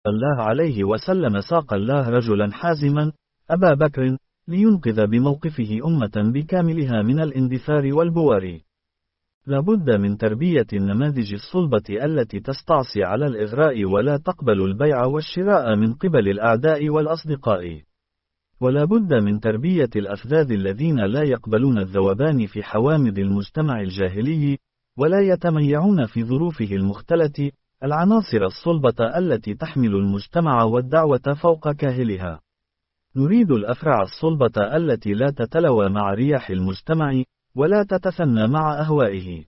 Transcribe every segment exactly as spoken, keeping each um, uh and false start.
الله عليه وسلم ساق الله رجلا حازما، أبا بكر، لينقذ بموقفه أمة بكاملها من الاندثار والبوار. لابد من تربية النماذج الصلبة التي تستعصي على الإغراء ولا تقبل البيع والشراء من قبل الأعداء والأصدقاء. ولا بد من تربية الأفذاذ الذين لا يقبلون الذوبان في حوامض المجتمع الجاهلي، ولا يتميعون في ظروفه المختلة، العناصر الصلبة التي تحمل المجتمع والدعوة فوق كاهلها. نريد الأفرع الصلبة التي لا تتلوى مع رياح المجتمع، ولا تتثنى مع أهوائه.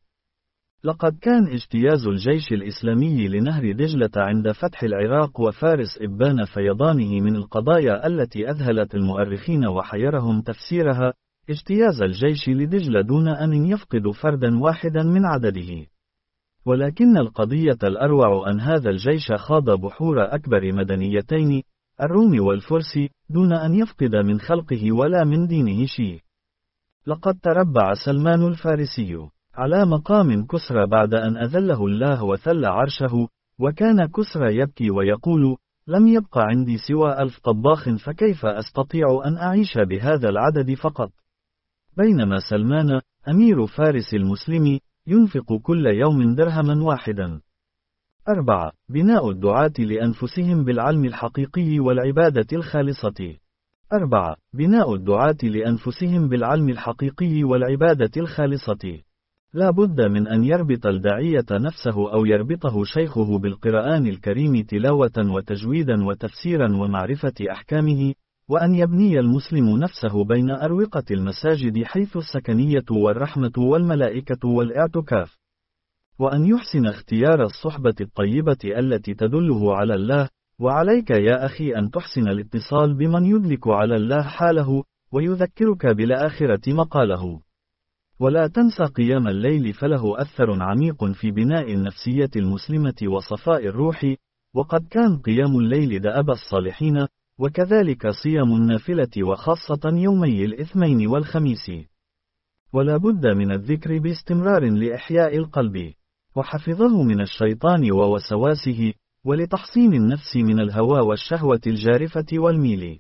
لقد كان اجتياز الجيش الإسلامي لنهر دجلة عند فتح العراق وفارس إبان فيضانه من القضايا التي أذهلت المؤرخين وحيرهم تفسيرها، اجتياز الجيش لدجلة دون أن يفقد فردا واحدا من عدده. ولكن القضية الأروع أن هذا الجيش خاض بحور أكبر مدنيتين، الروم والفرس، دون أن يفقد من خلقه ولا من دينه شيء. لقد تربع سلمان الفارسي على مقام كسرى بعد أن أذله الله وثل عرشه، وكان كسرى يبكي ويقول: لم يبق عندي سوى ألف طباخ، فكيف أستطيع أن أعيش بهذا العدد فقط؟ بينما سلمان أمير فارس المسلم ينفق كل يوم درهما واحدا. أربعة. بناء الدعاة لأنفسهم بالعلم الحقيقي والعبادة الخالصة. أربعة. بناء الدعاة لأنفسهم بالعلم الحقيقي والعبادة الخالصة. لا بد من أن يربط الداعية نفسه أو يربطه شيخه بالقرآن الكريم تلاوة وتجويدا وتفسيرا ومعرفة أحكامه، وأن يبني المسلم نفسه بين أروقة المساجد حيث السكنية والرحمة والملائكة والاعتكاف، وأن يحسن اختيار الصحبة الطيبة التي تدله على الله. وعليك يا أخي أن تحسن الاتصال بمن يدلك على الله حاله، ويذكرك بالآخرة مقاله. ولا تنسى قيام الليل، فله أثر عميق في بناء النفسية المسلمة وصفاء الروح، وقد كان قيام الليل دأب الصالحين، وكذلك صيام النافلة وخاصة يومي الاثنين والخميس. ولا بد من الذكر باستمرار لإحياء القلب، وحفظه من الشيطان ووسواسه، ولتحصين النفس من الهوى والشهوة الجارفة والميل.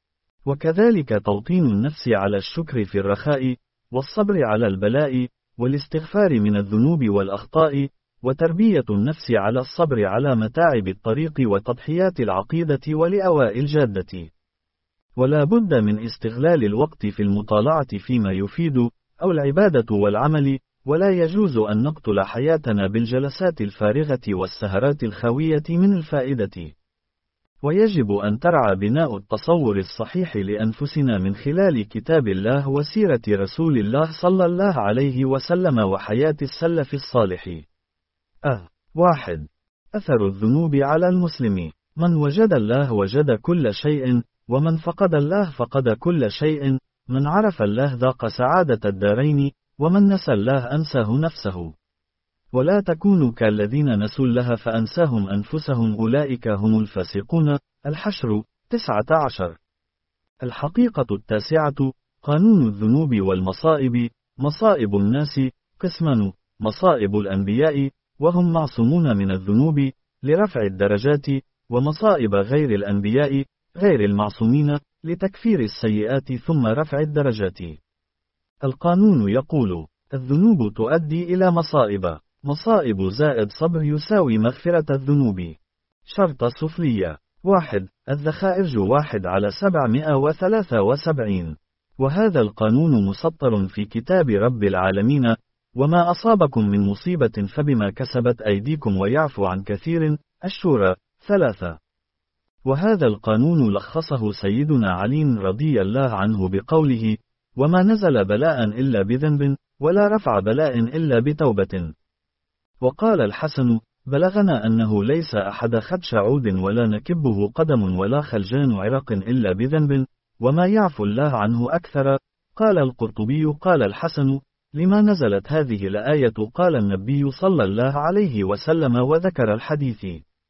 وكذلك توطين النفس على الشكر في الرخاء، والصبر على البلاء، والاستغفار من الذنوب والأخطاء، وتربية النفس على الصبر على متاعب الطريق وتضحيات العقيدة ولأواء الجادة. ولا بد من استغلال الوقت في المطالعة فيما يفيد، أو العبادة والعمل، ولا يجوز أن نقتل حياتنا بالجلسات الفارغة والسهرات الخاوية من الفائدة. ويجب أن ترعى بناء التصور الصحيح لأنفسنا من خلال كتاب الله وسيرة رسول الله صلى الله عليه وسلم وحياة السلف الصالح. أه. واحد. أثر الذنوب على المسلم. من وجد الله وجد كل شيء، ومن فقد الله فقد كل شيء. من عرف الله ذاق سعادة الدارين، ومن نسى الله أنساه نفسه. ولا تكونوا كالذين نسوا الله فأنساهم أنفسهم، أولئك هم الفاسقون. الحشر. تسعة عشر. الحقيقة التاسعة. قانون الذنوب والمصائب. مصائب الناس قسمان: مصائب الأنبياء، وهم معصومون من الذنوب لرفع الدرجات، ومصائب غير الأنبياء غير المعصومين لتكفير السيئات ثم رفع الدرجات. القانون يقول: الذنوب تؤدي إلى مصائب، مصائب زائد صبر يساوي مغفرة الذنوب. شرط سفلية. واحد. الذخائرج واحد على سبعمائة وثلاثة وسبعين. وهذا القانون مسطر في كتاب رب العالمين: وما أصابكم من مصيبة فبما كسبت أيديكم ويعفو عن كثير. الشورى. ثلاثة. وهذا القانون لخصه سيدنا علي رضي الله عنه بقوله: وما نزل بلاء إلا بذنب، ولا رفع بلاء إلا بتوبة. وقال الحسن: بلغنا أنه ليس أحد خدش عود ولا نكبه قدم ولا خلجان عرق إلا بذنب، وما يعفو الله عنه أكثر. قال القرطبي: قال الحسن: لما نزلت هذه الآية؟ قال النبي صلى الله عليه وسلم وذكر الحديث.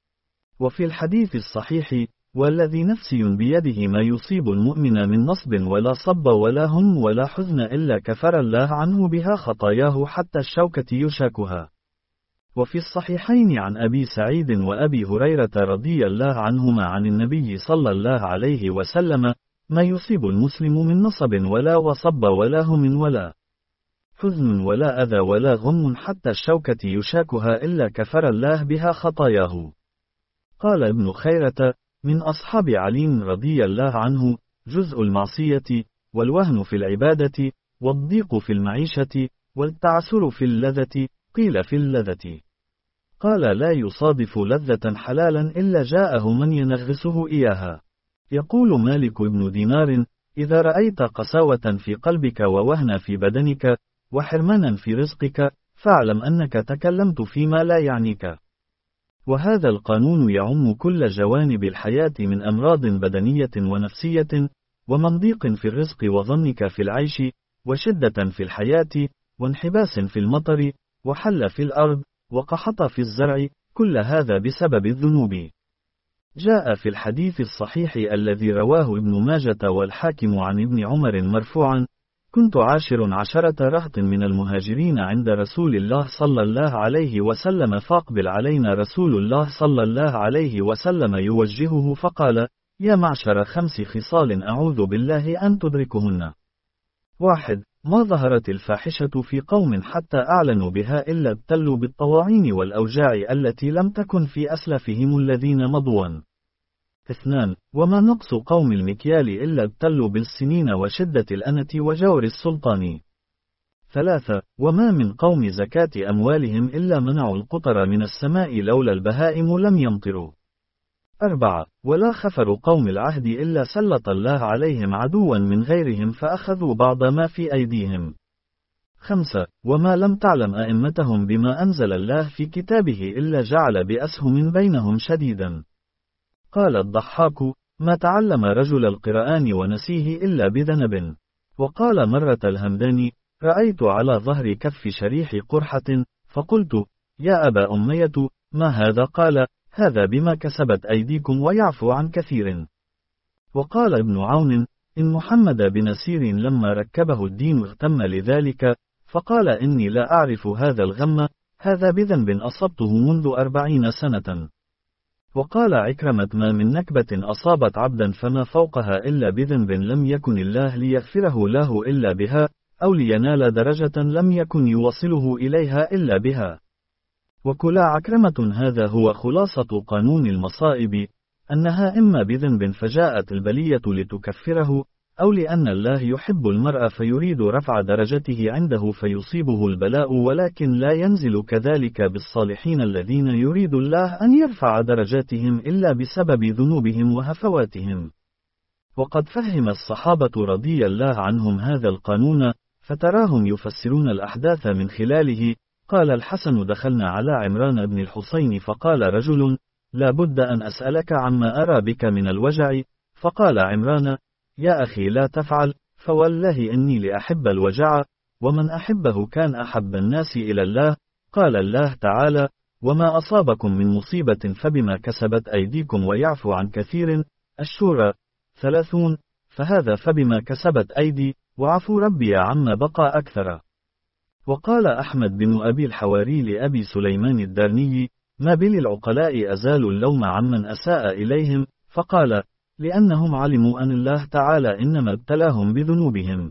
وفي الحديث الصحيح: والذي نفسي بيده ما يصيب المؤمن من نصب ولا صب ولا هم ولا حزن إلا كفر الله عنه بها خطاياه حتى الشوكة يشاكها. وفي الصحيحين عن أبي سعيد وأبي هريرة رضي الله عنهما عن النبي صلى الله عليه وسلم: ما يصيب المسلم من نصب ولا وصب ولا هم ولا حزن ولا أذى ولا غم حتى الشوكة يشاكها إلا كفر الله بها خطاياه. قال ابن خيرة من أصحاب علي رضي الله عنه: جزء المعصية، والوهن في العبادة، والضيق في المعيشة، والتعسر في اللذة. قيل في اللذة. قال: لا يصادف لذة حلالا إلا جاءه من ينغصه إياها. يقول مالك بن دينار: إذا رأيت قساوة في قلبك ووهن في بدنك وحرمانا في رزقك فاعلم أنك تكلمت فيما لا يعنيك. وهذا القانون يعم كل جوانب الحياة من أمراض بدنية ونفسية، ومن ضيق في الرزق وظنك في العيش، وشدة في الحياة، وانحباس في المطر، وحل في الأرض، وقحط في الزرع، كل هذا بسبب الذنوب. جاء في الحديث الصحيح الذي رواه ابن ماجة والحاكم عن ابن عمر مرفوعا: كنت عاشر عشرة رهط من المهاجرين عند رسول الله صلى الله عليه وسلم، فاقبل علينا رسول الله صلى الله عليه وسلم يوجهه فقال: يا معشر خمس خصال أعوذ بالله أن تدركهن. واحد: ما ظهرت الفاحشة في قوم حتى أعلنوا بها إلا ابتلوا بالطواعين والأوجاع التي لم تكن في أسلافهم الذين مضوا. اثنان: وما نقص قوم المكيال إلا ابتلوا بالسنين وشدة الأنة وجور السلطان. ثلاثة: وما من قوم زكاة أموالهم إلا منعوا القطر من السماء لولا البهائم لم يمطروا. أربعة: ولا خفر قوم العهد إلا سلط الله عليهم عدوا من غيرهم فأخذوا بعض ما في أيديهم. خمسة: وما لم تعلم أئمتهم بما أنزل الله في كتابه إلا جعل بأسهم بينهم شديدا. قال الضحاك: ما تعلم رجل القرآن ونسيه إلا بذنب. وقال مرة الهمداني: رأيت على ظهر كف شريح قرحة فقلت: يا أبا أمية ما هذا؟ قال: هذا بما كسبت أيديكم ويعفو عن كثير. وقال ابن عون: إن محمد بن سير لما ركبه الدين اغتم لذلك، فقال: إني لا أعرف هذا الغم، هذا بذنب أصبته منذ أربعين سنة. وقال عكرمة: ما من نكبة أصابت عبدا فما فوقها إلا بذنب لم يكن الله ليغفره له إلا بها، أو لينال درجة لم يكن يوصله إليها إلا بها. وكلا عكرمة. هذا هو خلاصة قانون المصائب، أنها إما بذنب فجاءت البلية لتكفره، أو لأن الله يحب المرء فيريد رفع درجته عنده فيصيبه البلاء، ولكن لا ينزل كذلك بالصالحين الذين يريد الله أن يرفع درجاتهم إلا بسبب ذنوبهم وهفواتهم. وقد فهم الصحابة رضي الله عنهم هذا القانون، فتراهم يفسرون الأحداث من خلاله. قال الحسن: دخلنا على عمران بن الحسين فقال رجل: لا بد أن أسألك عما أرى بك من الوجع. فقال عمران: يا أخي لا تفعل، فوالله إني لأحب الوجع، ومن أحبه كان أحب الناس إلى الله. قال الله تعالى: وما أصابكم من مصيبة فبما كسبت أيديكم ويعفو عن كثير. الشورى ثلاثون. فهذا فبما كسبت أيدي، وعفو ربي عما بقى أكثر. وقال أحمد بن أبي الحواري لأبي سليمان الدارني: ما بل العقلاء أزالوا اللوم عمن أساء إليهم، فقال: لأنهم علموا أن الله تعالى إنما ابتلاهم بذنوبهم.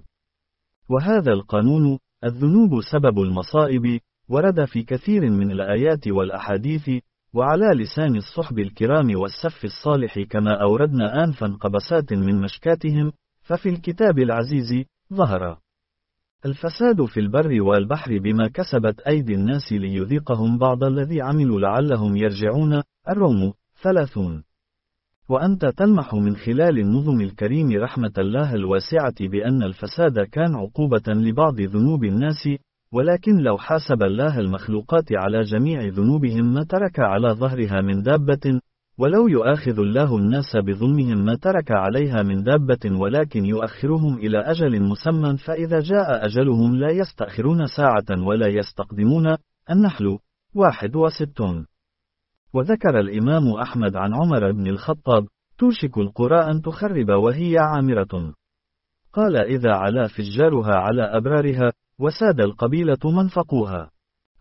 وهذا القانون، الذنوب سبب المصائب، ورد في كثير من الآيات والأحاديث، وعلى لسان الصحب الكرام والسف الصالح، كما أوردنا آنفا قبسات من مشكاتهم. ففي الكتاب العزيز ظهر الفساد في البر والبحر بما كسبت أيدي الناس ليذيقهم بعض الذي عملوا لعلهم يرجعون. الروم ثلاثون. وأنت تلمح من خلال النظم الكريم رحمة الله الواسعة بأن الفساد كان عقوبة لبعض ذنوب الناس، ولكن لو حاسب الله المخلوقات على جميع ذنوبهم ما ترك على ظهرها من دابة، ولو يؤاخذ الله الناس بظلمهم ما ترك عليها من دابة، ولكن يؤخرهم إلى أجل مسمى، فإذا جاء أجلهم لا يستأخرون ساعة ولا يستقدمون. النحل واحد وستون. وذكر الإمام أحمد عن عمر بن الخطاب: توشك القرى أن تخرب وهي عامرة. قال: إذا علا فجارها على أبرارها، وساد القبيلة منفقوها.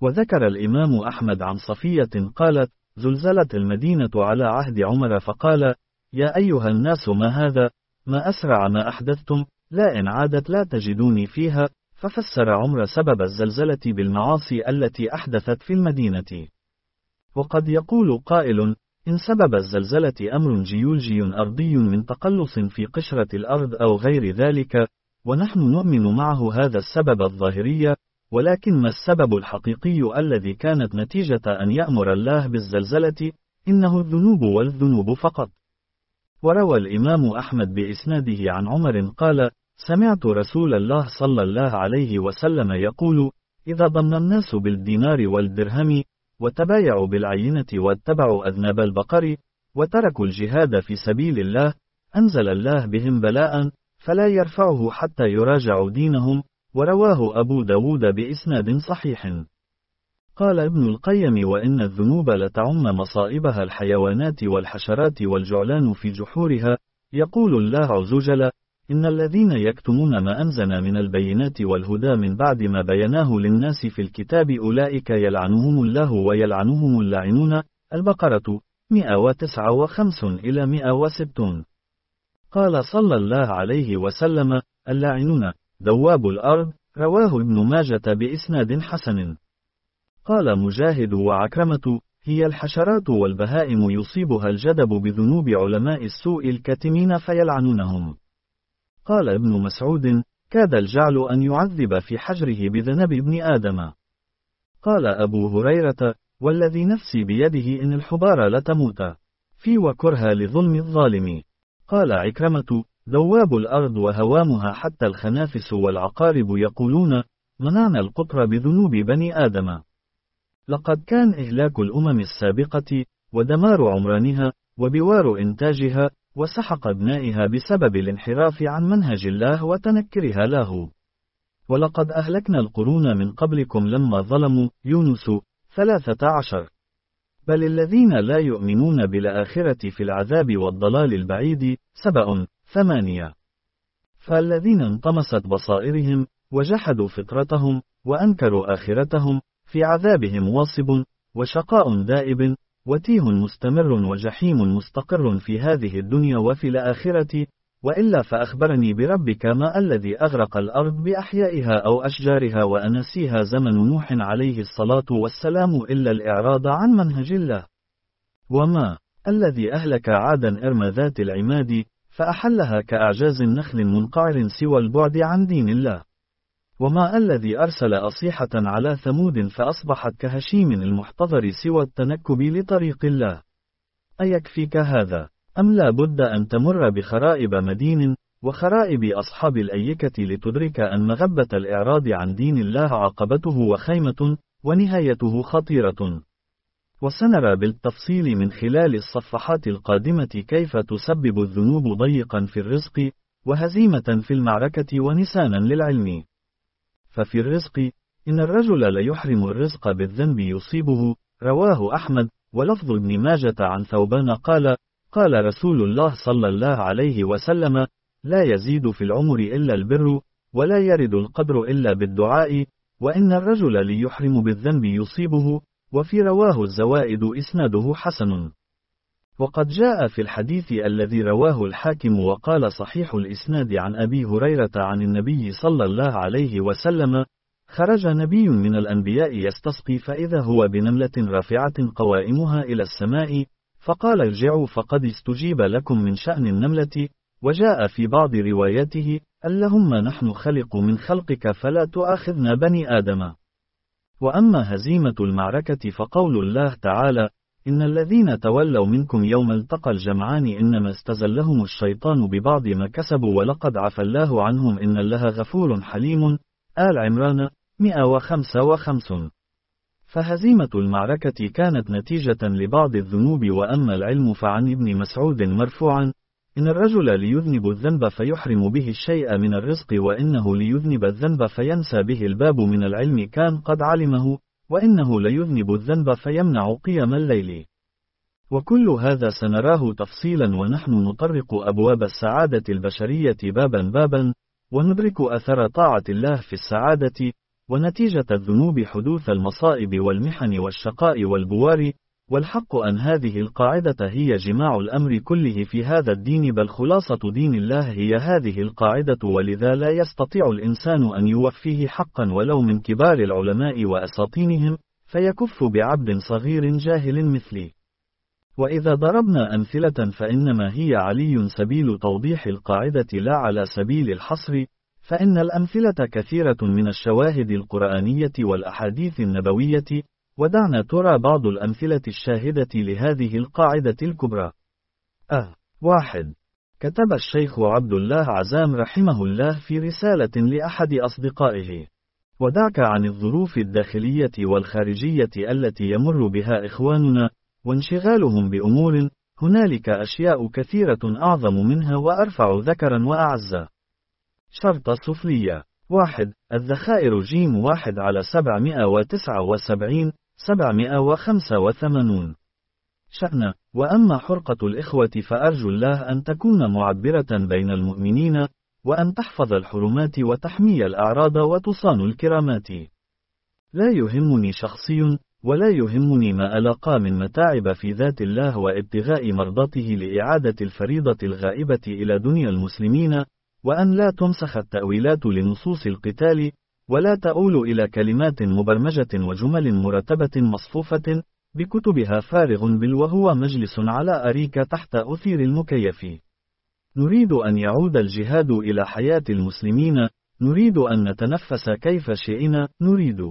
وذكر الإمام أحمد عن صفية قالت: زلزلت المدينة على عهد عمر فقال: يا أيها الناس ما هذا؟ ما أسرع ما أحدثتم، لا إن عادت لا تجدوني فيها. ففسر عمر سبب الزلزلة بالمعاصي التي أحدثت في المدينة. وقد يقول قائل: إن سبب الزلزلة أمر جيولوجي أرضي من تقلص في قشرة الأرض أو غير ذلك، ونحن نؤمن معه هذا السبب الظاهري، ولكن ما السبب الحقيقي الذي كانت نتيجة أن يأمر الله بالزلزلة؟ إنه الذنوب والذنوب فقط. وروى الإمام أحمد بإسناده عن عمر قال: سمعت رسول الله صلى الله عليه وسلم يقول: إذا ضم الناس بالدينار والدرهم، وتبايعوا بالعينة واتبعوا أذناب البقر، وتركوا الجهاد في سبيل الله، أنزل الله بهم بلاء، فلا يرفعه حتى يراجعوا دينهم. ورواه أبو داود بإسناد صحيح. قال ابن القيم: وإن الذنوب لتعم مصائبها الحيوانات والحشرات والجعلان في جحورها. يقول الله عز وجل: إن الذين يكتمون ما أنزلنا من البينات والهدى من بعد ما بيناه للناس في الكتاب أولئك يلعنهم الله ويلعنهم اللاعنون. البقرة مئة وتسعة وخمسين إلى مئة وستين. قال صلى الله عليه وسلم: اللاعنون دواب الأرض. رواه ابن ماجة بإسناد حسن. قال مجاهد وعكرمة: هي الحشرات والبهائم يصيبها الجدب بذنوب علماء السوء الكاتمين فيلعنونهم. قال ابن مسعود: كاد الجعل أن يعذب في حجره بذنب ابن آدم. قال أبو هريرة: والذي نفسي بيده إن الحبار لتموت في وكرها لظلم الظالم. قال عكرمة: دواب الأرض وهوامها حتى الخنافس والعقارب يقولون: منعنا القطر بذنوب بني آدم. لقد كان إهلاك الأمم السابقة، ودمار عمرانها، وبوار إنتاجها، وسحق ابنائها بسبب الانحراف عن منهج الله وتنكرها له. ولقد أهلكنا القرون من قبلكم لما ظلموا. يونس ثلاثة عشر. بل الذين لا يؤمنون بالآخرة في العذاب والضلال البعيد. سبأ ثمانية. فالذين انطمست بصائرهم، وجحدوا فطرتهم، وأنكروا آخرتهم، في عذابهم واصب، وشقاء دائب، وتيه مستمر، وجحيم مستقر في هذه الدنيا وفي الآخرة. وإلا فأخبرني بربك ما الذي أغرق الأرض بأحيائها أو أشجارها وأناسيها زمن نوح عليه الصلاة والسلام إلا الإعراض عن منهج الله. وما الذي أهلك عادا إرم ذات العماد، فأحلها كأعجاز نخل منقعر سوى البعد عن دين الله. وما الذي أرسل أصيحة على ثمود فأصبحت كهشيم المحتضر سوى التنكب لطريق الله. أيكفيك هذا؟ أم لا بد أن تمر بخرائب مدين، وخرائب أصحاب الأيكة لتدرك أن مغبة الإعراض عن دين الله عاقبته وخيمة، ونهايته خطيرة. وسنرى بالتفصيل من خلال الصفحات القادمة كيف تسبب الذنوب ضيقا في الرزق، وهزيمة في المعركة، ونسانا للعلم. ففي الرزق: إن الرجل ليحرم الرزق بالذنب يصيبه. رواه أحمد. ولفظ ابن ماجة عن ثوبان قال: قال رسول الله صلى الله عليه وسلم: لا يزيد في العمر إلا البر، ولا يرد القدر إلا بالدعاء. وإن الرجل ليحرم بالذنب يصيبه. وفي رواه الزوائد إسناده حسن. وقد جاء في الحديث الذي رواه الحاكم وقال صحيح الإسناد عن أبي هريرة عن النبي صلى الله عليه وسلم: خرج نبي من الأنبياء يستسقي فإذا هو بنملة رافعة قوائمها إلى السماء، فقال: ارجعوا فقد استجيب لكم من شأن النملة. وجاء في بعض رواياته: اللهم نحن خلق من خلقك فلا تؤاخذنا بني آدم. وأما هزيمة المعركة فقول الله تعالى: إن الذين تولوا منكم يوم التقى الجمعان إنما استزلهم الشيطان ببعض ما كسبوا ولقد عفى الله عنهم إن الله غفور حليم. آل عمران مئة وخمسة وخمسين. فهزيمة المعركة كانت نتيجة لبعض الذنوب. وأما العلم فعن ابن مسعود مرفوعا: إن الرجل ليذنب الذنب فيحرم به الشيء من الرزق، وإنه ليذنب الذنب فينسى به الباب من العلم كان قد علمه، وإنه ليذنب الذنب فيمنع قيام الليل. وكل هذا سنراه تفصيلا ونحن نطرق أبواب السعادة البشرية بابا بابا، وندرك أثر طاعة الله في السعادة، ونتيجة الذنوب حدوث المصائب والمحن والشقاء والبوار، والحق أن هذه القاعدة هي جماع الأمر كله في هذا الدين، بل خلاصة دين الله هي هذه القاعدة، ولذا لا يستطيع الإنسان أن يوفيه حقا ولو من كبار العلماء وأساطينهم، فيكف بعبد صغير جاهل مثلي. وإذا ضربنا أمثلة فإنما هي علي سبيل توضيح القاعدة لا على سبيل الحصر، فإن الأمثلة كثيرة من الشواهد القرآنية والأحاديث النبوية، ودعنا ترى بعض الأمثلة الشاهدة لهذه القاعدة الكبرى. أه واحد. كتب الشيخ عبد الله عزام رحمه الله في رسالة لأحد أصدقائه: ودعك عن الظروف الداخلية والخارجية التي يمر بها إخواننا، وانشغالهم بأمور، هنالك أشياء كثيرة أعظم منها وأرفع ذكرا وأعز. شرط سفلية. واحد. الذخائر جيم واحد على سبعمائة وتسعة وسبعين سبعمائة وخمسة وثمانون. شأن. وأما حرقة الإخوة فأرجو الله أن تكون معبرة بين المؤمنين، وأن تحفظ الحرمات وتحمي الأعراض وتصان الكرامات. لا يهمني شخصي، ولا يهمني ما ألقى من متاعب في ذات الله وابتغاء مرضاته لإعادة الفريضة الغائبة إلى دنيا المسلمين، وأن لا تمسخ التأويلات لنصوص القتال، ولا تؤول إلى كلمات مبرمجة وجمل مرتبة مصفوفة بكتبها فارغ بل وهو مجلس على أريك تحت أثير المكيف. نريد أن يعود الجهاد إلى حياة المسلمين، نريد أن نتنفس كيف شئنا، نريد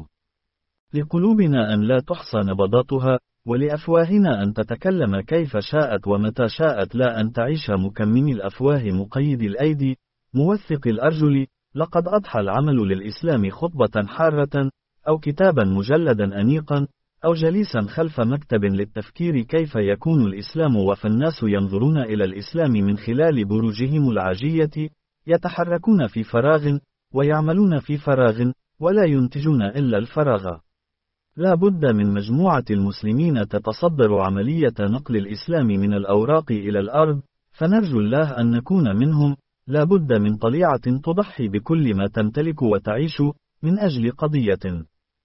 لقلوبنا أن لا تحصى نبضاتها، ولأفواهنا أن تتكلم كيف شاءت ومتى شاءت، لا أن تعيش مكمم الأفواه مقيد الأيدي موثق الأرجل. لقد أضحى العمل للإسلام خطبة حارة، أو كتابا مجلدا أنيقا، أو جليسا خلف مكتب للتفكير كيف يكون الإسلام، وفالناس ينظرون إلى الإسلام من خلال بروجهم العاجية، يتحركون في فراغ، ويعملون في فراغ، ولا ينتجون إلا الفراغ. لا بد من مجموعة المسلمين تتصدر عملية نقل الإسلام من الأوراق إلى الأرض، فنرجو الله أن نكون منهم. لا بد من طليعة تضحي بكل ما تمتلك وتعيش من أجل قضية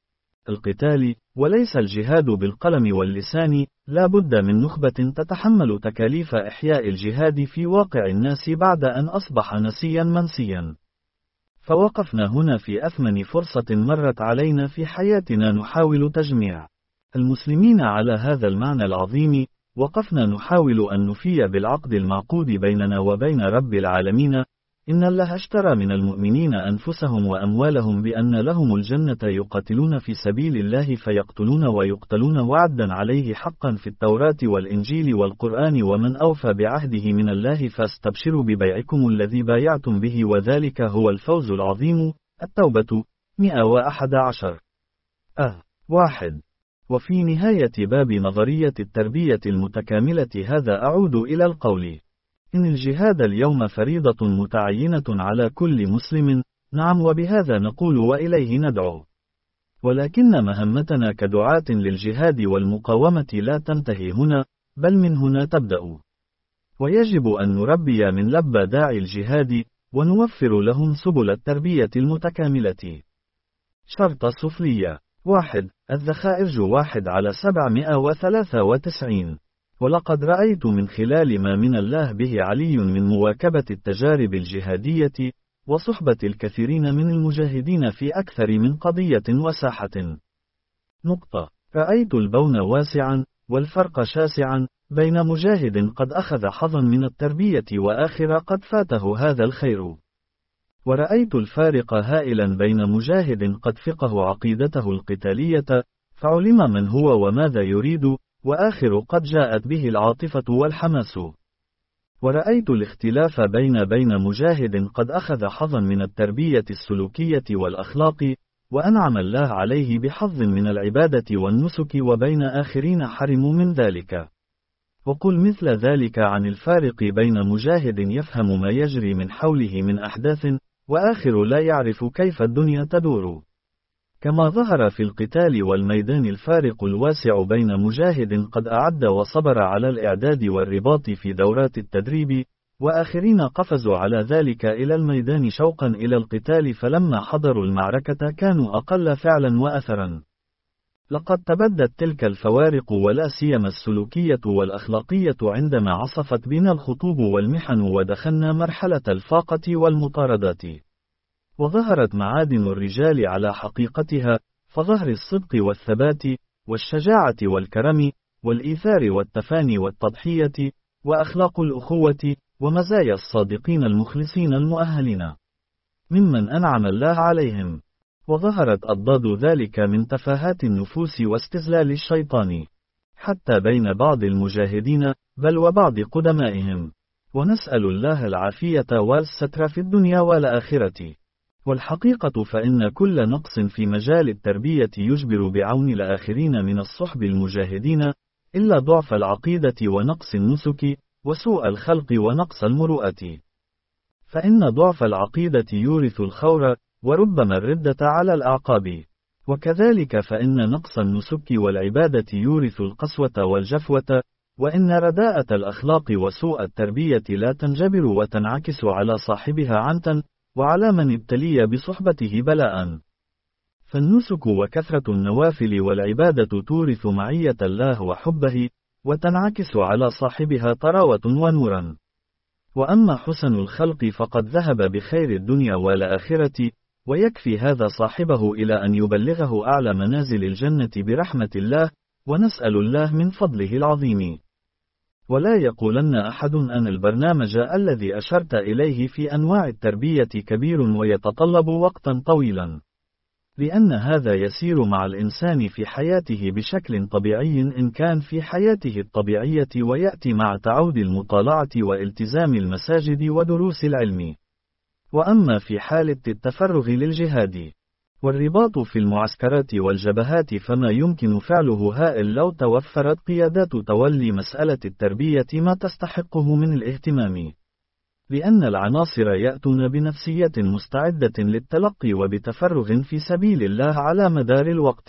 القتال، وليس الجهاد بالقلم واللسان. لا بد من نخبة تتحمل تكاليف إحياء الجهاد في واقع الناس بعد أن أصبح نسيا منسيا. فوقفنا هنا في أثمن فرصة مرت علينا في حياتنا نحاول تجميع المسلمين على هذا المعنى العظيم. وقفنا نحاول أن نفي بالعقد المعقود بيننا وبين رب العالمين: إن الله اشترى من المؤمنين أنفسهم وأموالهم بأن لهم الجنة، يقاتلون في سبيل الله فيقتلون ويقتلون، وعدا عليه حقا في التوراة والإنجيل والقرآن، ومن أوفى بعهده من الله فاستبشروا ببيعكم الذي بايعتم به، وذلك هو الفوز العظيم. التوبة مئة وأحد عشر. أه واحد. وفي نهاية باب نظرية التربية المتكاملة هذا أعود إلى القول: إن الجهاد اليوم فريضة متعينة على كل مسلم. نعم، وبهذا نقول وإليه ندعو. ولكن مهمتنا كدعاة للجهاد والمقاومة لا تنتهي هنا، بل من هنا تبدأ. ويجب أن نربي من لبى داعي الجهاد، ونوفر لهم سبل التربية المتكاملة. شرط سفلية. واحد. الذخائر واحد على سبعمائة وثلاثة وتسعين. ولقد رأيت من خلال ما من الله به علي من مواكبة التجارب الجهادية، وصحبة الكثيرين من المجاهدين في أكثر من قضية وساحة. نقطة. رأيت البون واسعا، والفرق شاسعا، بين مجاهد قد أخذ حظا من التربية وآخر قد فاته هذا الخير. ورأيت الفارق هائلا بين مجاهد قد فقه عقيدته القتالية، فعلم من هو وماذا يريد، وآخر قد جاءت به العاطفة والحماس. ورأيت الاختلاف بين بين مجاهد قد أخذ حظا من التربية السلوكية والأخلاق، وأنعم الله عليه بحظ من العبادة والنسك، وبين آخرين حرموا من ذلك. وقل مثل ذلك عن الفارق بين مجاهد يفهم ما يجري من حوله من أحداث، وآخر لا يعرف كيف الدنيا تدور. كما ظهر في القتال والميدان الفارق الواسع بين مجاهد قد أعد وصبر على الإعداد والرباط في دورات التدريب، وآخرين قفزوا على ذلك إلى الميدان شوقا إلى القتال، فلما حضروا المعركة كانوا أقل فعلا وأثرا. لقد تبدت تلك الفوارق ولا سيما السلوكية والأخلاقية عندما عصفت بنا الخطوب والمحن ودخلنا مرحلة الفاقة والمطاردات، وظهرت معادن الرجال على حقيقتها، فظهر الصدق والثبات والشجاعة والكرم والإيثار والتفاني والتضحية وأخلاق الأخوة ومزايا الصادقين المخلصين المؤهلين ممن أنعم الله عليهم، وظهرت أضداد ذلك من تفاهات النفوس واستزلال الشيطان، حتى بين بعض المجاهدين بل وبعض قدمائهم، ونسأل الله العافية والستر في الدنيا والآخرة. والحقيقة فإن كل نقص في مجال التربية يجبر بعون الآخرين من الصحب المجاهدين، إلا ضعف العقيدة ونقص النسك وسوء الخلق ونقص المروءة، فإن ضعف العقيدة يورث الخور وربما الردة على الأعقاب، وكذلك فإن نقص النسك والعبادة يورث القسوة والجفوة، وإن رداءة الأخلاق وسوء التربية لا تنجبر وتنعكس على صاحبها عنتا، وعلى من ابتلي بصحبته بلاء. فالنسك وكثرة النوافل والعبادة تورث معية الله وحبه، وتنعكس على صاحبها طراوة ونورا. وأما حسن الخلق فقد ذهب بخير الدنيا والآخرة، ويكفي هذا صاحبه إلى أن يبلغه أعلى منازل الجنة برحمة الله، ونسأل الله من فضله العظيم. ولا يقولن أحد أن البرنامج الذي أشرت إليه في أنواع التربية كبير ويتطلب وقتا طويلا، لأن هذا يسير مع الإنسان في حياته بشكل طبيعي إن كان في حياته الطبيعية، ويأتي مع تعود المطالعة والتزام المساجد ودروس العلم. وأما في حالة التفرغ للجهاد والرباط في المعسكرات والجبهات فما يمكن فعله هائل لو توفرت قيادات تولي مسألة التربية ما تستحقه من الاهتمام، لأن العناصر يأتون بنفسية مستعدة للتلقي وبتفرغ في سبيل الله على مدار الوقت.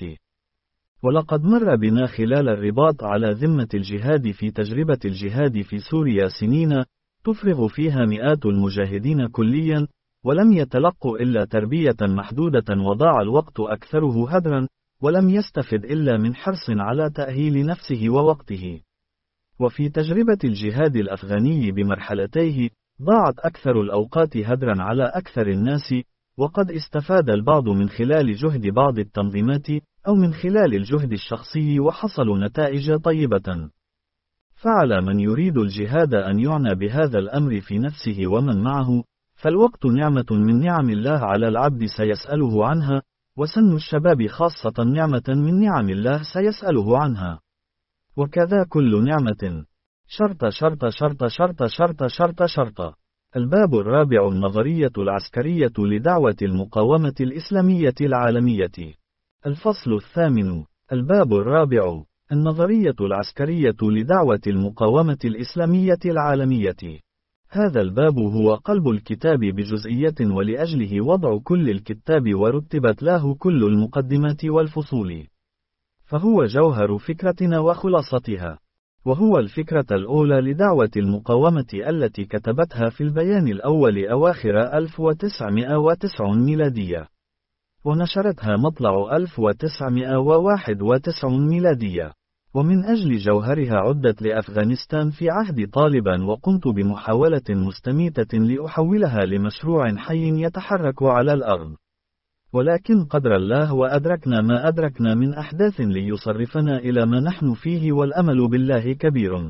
ولقد مر بنا خلال الرباط على ذمة الجهاد في تجربة الجهاد في سوريا سنين تفرغ فيها مئات المجاهدين كليا، ولم يتلقوا إلا تربية محدودة، وضاع الوقت أكثره هدرا، ولم يستفد إلا من حرص على تأهيل نفسه ووقته. وفي تجربة الجهاد الأفغاني بمرحلتيه ضاعت أكثر الأوقات هدرا على أكثر الناس، وقد استفاد البعض من خلال جهد بعض التنظيمات أو من خلال الجهد الشخصي وحصلوا نتائج طيبة. فعلى من يريد الجهاد أن يعنى بهذا الأمر في نفسه ومن معه، فالوقت نعمة من نعم الله على العبد سيسأله عنها، وسن الشباب خاصة نعمة من نعم الله سيسأله عنها. وكذا كل نعمة. شرط شرط شرط شرط شرط شرط شرط. الباب الرابع النظرية العسكرية لدعوة المقاومة الإسلامية العالمية. الفصل الثامن. الباب الرابع. النظرية العسكرية لدعوة المقاومة الإسلامية العالمية. هذا الباب هو قلب الكتاب بجزئية، ولأجله وضع كل الكتاب ورتبت له كل المقدمات والفصول، فهو جوهر فكرتنا وخلاصتها، وهو الفكرة الأولى لدعوة المقاومة التي كتبتها في البيان الأول أواخر ألف وتسعمائة وتسعين ميلادية، ونشرتها مطلع ألف وتسعمائة وواحد وتسعين ميلادية. ومن أجل جوهرها عدت لأفغانستان في عهد طالبان، وقمت بمحاولة مستميتة لأحولها لمشروع حي يتحرك على الأرض، ولكن قدر الله وأدركنا ما أدركنا من أحداث ليصرفنا إلى ما نحن فيه، والأمل بالله كبير.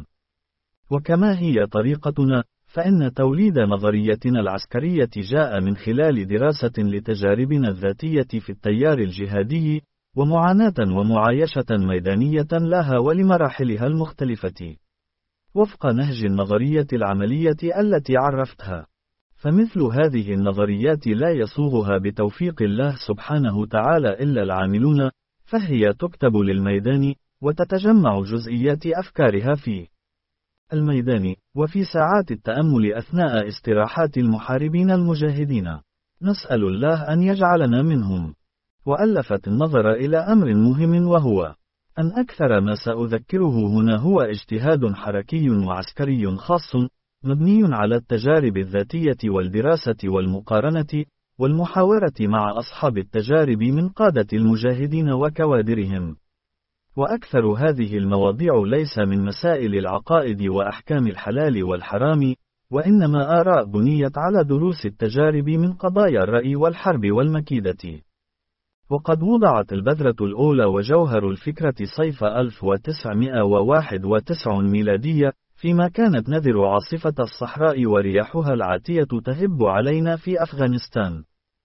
وكما هي طريقتنا، فإن توليد نظريتنا العسكرية جاء من خلال دراسة لتجاربنا الذاتية في التيار الجهادي، ومعاناة ومعايشة ميدانية لها ولمراحلها المختلفة، وفق نهج النظرية العملية التي عرفتها. فمثل هذه النظريات لا يصوغها بتوفيق الله سبحانه تعالى إلا العاملون، فهي تكتب للميدان، وتتجمع جزئيات أفكارها في الميدان، وفي ساعات التأمل أثناء استراحات المحاربين المجاهدين. نسأل الله أن يجعلنا منهم. وألفت النظر إلى أمر مهم، وهو أن أكثر ما سأذكره هنا هو اجتهاد حركي وعسكري خاص، مبني على التجارب الذاتية والدراسة والمقارنة، والمحاورة مع أصحاب التجارب من قادة المجاهدين وكوادرهم. وأكثر هذه المواضيع ليس من مسائل العقائد وأحكام الحلال والحرام، وإنما آراء بنيت على دروس التجارب من قضايا الرأي والحرب والمكيدة. وقد وضعت البذرة الأولى وجوهر الفكرة صيف ألف وتسعمائة وواحد وتسعين ميلادية، فيما كانت نذر عاصفة الصحراء ورياحها العاتية تهب علينا في أفغانستان.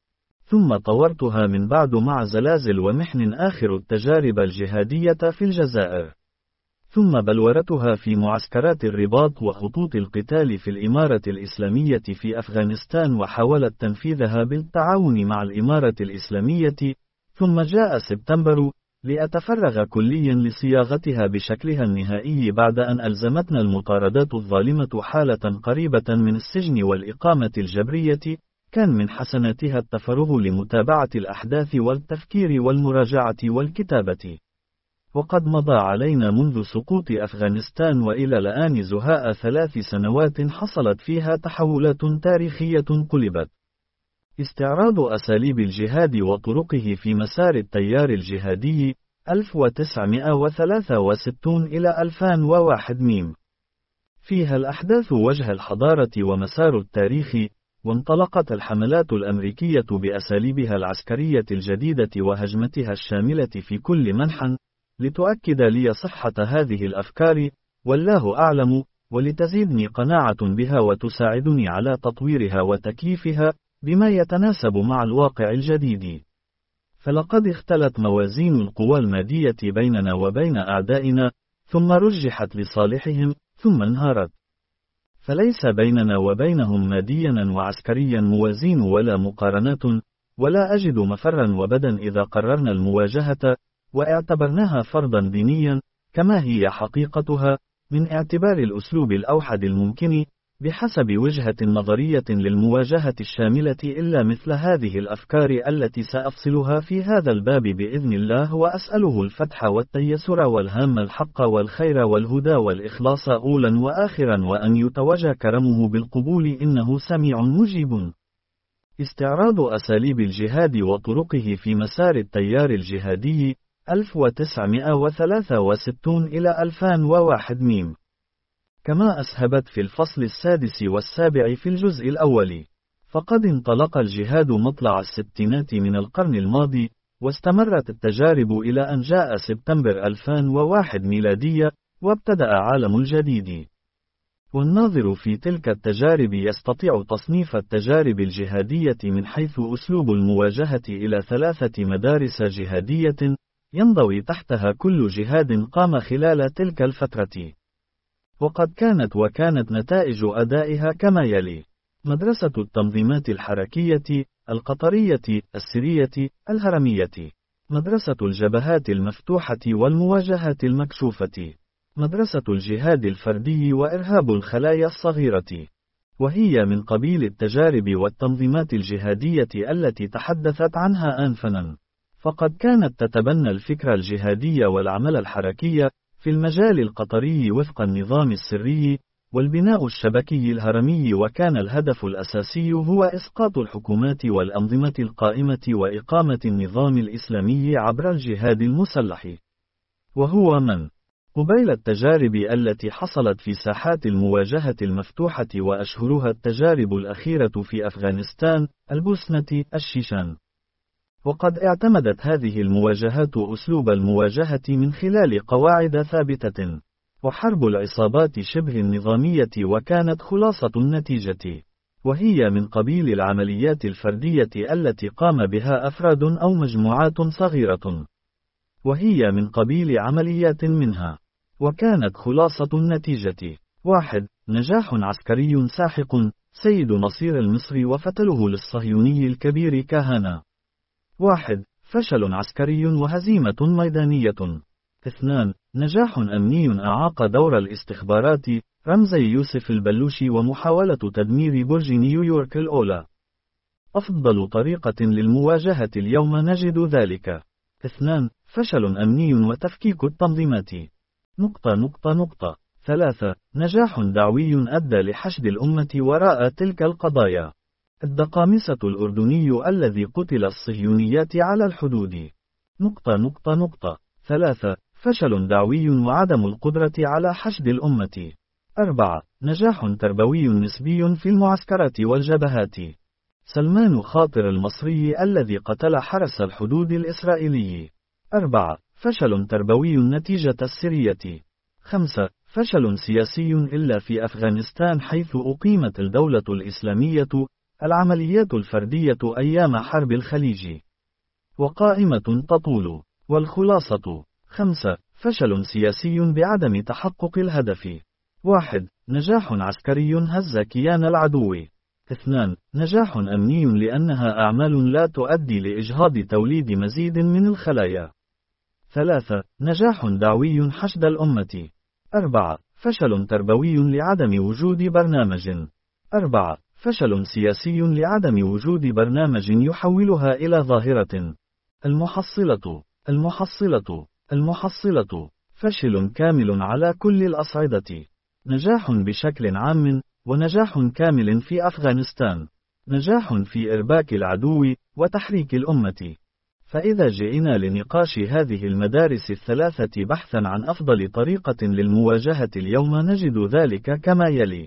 ثم طورتها من بعد مع زلازل ومحن آخر التجارب الجهادية في الجزائر. ثم بلورتها في معسكرات الرباط وخطوط القتال في الإمارة الإسلامية في أفغانستان، وحاولت تنفيذها بالتعاون مع الإمارة الإسلامية. ثم جاء سبتمبر، لأتفرغ كليا لصياغتها بشكلها النهائي بعد أن ألزمتنا المطاردات الظالمة حالة قريبة من السجن والإقامة الجبرية. كان من حسناتها التفرغ لمتابعة الأحداث والتفكير والمراجعة والكتابة. وقد مضى علينا منذ سقوط أفغانستان وإلى الآن زهاء ثلاث سنوات حصلت فيها تحولات تاريخية قلبت. استعراض أساليب الجهاد وطرقه في مسار التيار الجهادي ألف وتسعمائة وثلاثة وستين إلى ألفين وواحد ميم. فيها الأحداث وجه الحضارة ومسار التاريخ، وانطلقت الحملات الأمريكية بأساليبها العسكرية الجديدة وهجمتها الشاملة في كل منحى، لتؤكد لي صحة هذه الأفكار، والله أعلم، ولتزيدني قناعة بها وتساعدني على تطويرها وتكييفها بما يتناسب مع الواقع الجديد. فلقد اختلت موازين القوى المادية بيننا وبين أعدائنا، ثم رجحت لصالحهم، ثم انهارت. فليس بيننا وبينهم ماديا وعسكريا موازين ولا مقارنات، ولا أجد مفرا وبدا إذا قررنا المواجهة، واعتبرناها فرضا دينيا، كما هي حقيقتها، من اعتبار الأسلوب الأوحد الممكن، بحسب وجهة نظرية للمواجهة الشاملة، إلا مثل هذه الأفكار التي سأفصلها في هذا الباب بإذن الله، وأسأله الفتح والتيسر والهام الحق والخير والهدى والإخلاص أولا وآخرا، وأن يتوجى كرمه بالقبول إنه سميع مجيب. استعراض أساليب الجهاد وطرقه في مسار التيار الجهادي ألف وتسعمائة وثلاثة وستين إلى ألفين وواحد ميم. كما أسهبت في الفصل السادس والسابع في الجزء الأول. فقد انطلق الجهاد مطلع الستينات من القرن الماضي، واستمرت التجارب إلى أن جاء سبتمبر ألفين وواحد ميلادية، وابتدأ عالم الجديد. والناظر في تلك التجارب يستطيع تصنيف التجارب الجهادية من حيث أسلوب المواجهة إلى ثلاثة مدارس جهادية، ينضوي تحتها كل جهاد قام خلال تلك الفترة. وقد كانت وكانت نتائج أدائها كما يلي: مدرسة التنظيمات الحركية، القطرية، السرية، الهرمية. مدرسة الجبهات المفتوحة والمواجهات المكشوفة. مدرسة الجهاد الفردي وإرهاب الخلايا الصغيرة. وهي من قبيل التجارب والتنظيمات الجهادية التي تحدثت عنها آنفا. فقد كانت تتبنى الفكر الجهادي والعمل الحركي في المجال القطري وفق النظام السري، والبناء الشبكي الهرمي، وكان الهدف الأساسي هو إسقاط الحكومات والأنظمة القائمة وإقامة النظام الإسلامي عبر الجهاد المسلح. وهو من قبيل التجارب التي حصلت في ساحات المواجهة المفتوحة، وأشهرها التجارب الأخيرة في أفغانستان، البوسنة، الشيشان. وقد اعتمدت هذه المواجهات أسلوب المواجهة من خلال قواعد ثابتة، وحرب العصابات شبه النظامية، وكانت خلاصة النتيجة، وهي من قبيل العمليات الفردية التي قام بها أفراد أو مجموعات صغيرة، وهي من قبيل عمليات منها. وكانت خلاصة النتيجة: واحد. نجاح عسكري ساحق، سيد نصير المصري وفتله للصهيوني الكبير كهانة. واحد. فشل عسكري وهزيمة ميدانية. اثنان. نجاح أمني أعاق دور الاستخبارات، رمزي يوسف البلوشي ومحاولة تدمير برج نيويورك الأولى. أفضل طريقة للمواجهة اليوم نجد ذلك. اثنان. فشل أمني وتفكيك التنظيمات. نقطة نقطة نقطة. ثلاثة. نجاح دعوي أدى لحشد الأمة وراء تلك القضايا. الدقامسة الأردني الذي قتل الصهيونيات على الحدود. نقطة نقطة نقطة. ثلاثة. فشل دعوي وعدم القدرة على حشد الأمة. أربعة. نجاح تربوي نسبي في المعسكرات والجبهات. سلمان خاطر المصري الذي قتل حرس الحدود الإسرائيلي. أربعة. فشل تربوي نتيجة السرية. خمسة. فشل سياسي إلا في أفغانستان حيث أقيمت الدولة الإسلامية، العمليات الفردية أيام حرب الخليج وقائمة تطول. والخلاصة: خمسة. فشل سياسي بعدم تحقق الهدف. واحد. نجاح عسكري هز كيان العدو. اثنان. نجاح أمني لأنها أعمال لا تؤدي لإجهاض توليد مزيد من الخلايا. ثلاثة. نجاح دعوي حشد الأمة. أربعة. فشل تربوي لعدم وجود برنامج. أربعة. فشل سياسي لعدم وجود برنامج يحولها إلى ظاهرة. المحصلة المحصلة المحصلة فشل كامل على كل الأصعدة. نجاح بشكل عام، ونجاح كامل في أفغانستان. نجاح في إرباك العدو وتحريك الأمة. فإذا جئنا لنقاش هذه المدارس الثلاثة بحثا عن أفضل طريقة للمواجهة اليوم نجد ذلك كما يلي.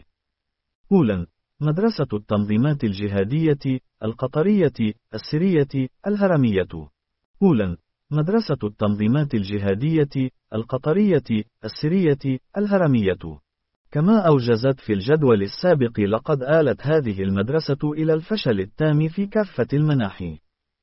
أولاً، مدرسة التنظيمات الجهادية، القطرية، السرية، الهرمية. أولاً، مدرسة التنظيمات الجهادية، القطرية، السرية، الهرمية. كما أوجزت في الجدول السابق، لقد آلت هذه المدرسة إلى الفشل التام في كافة المناحي.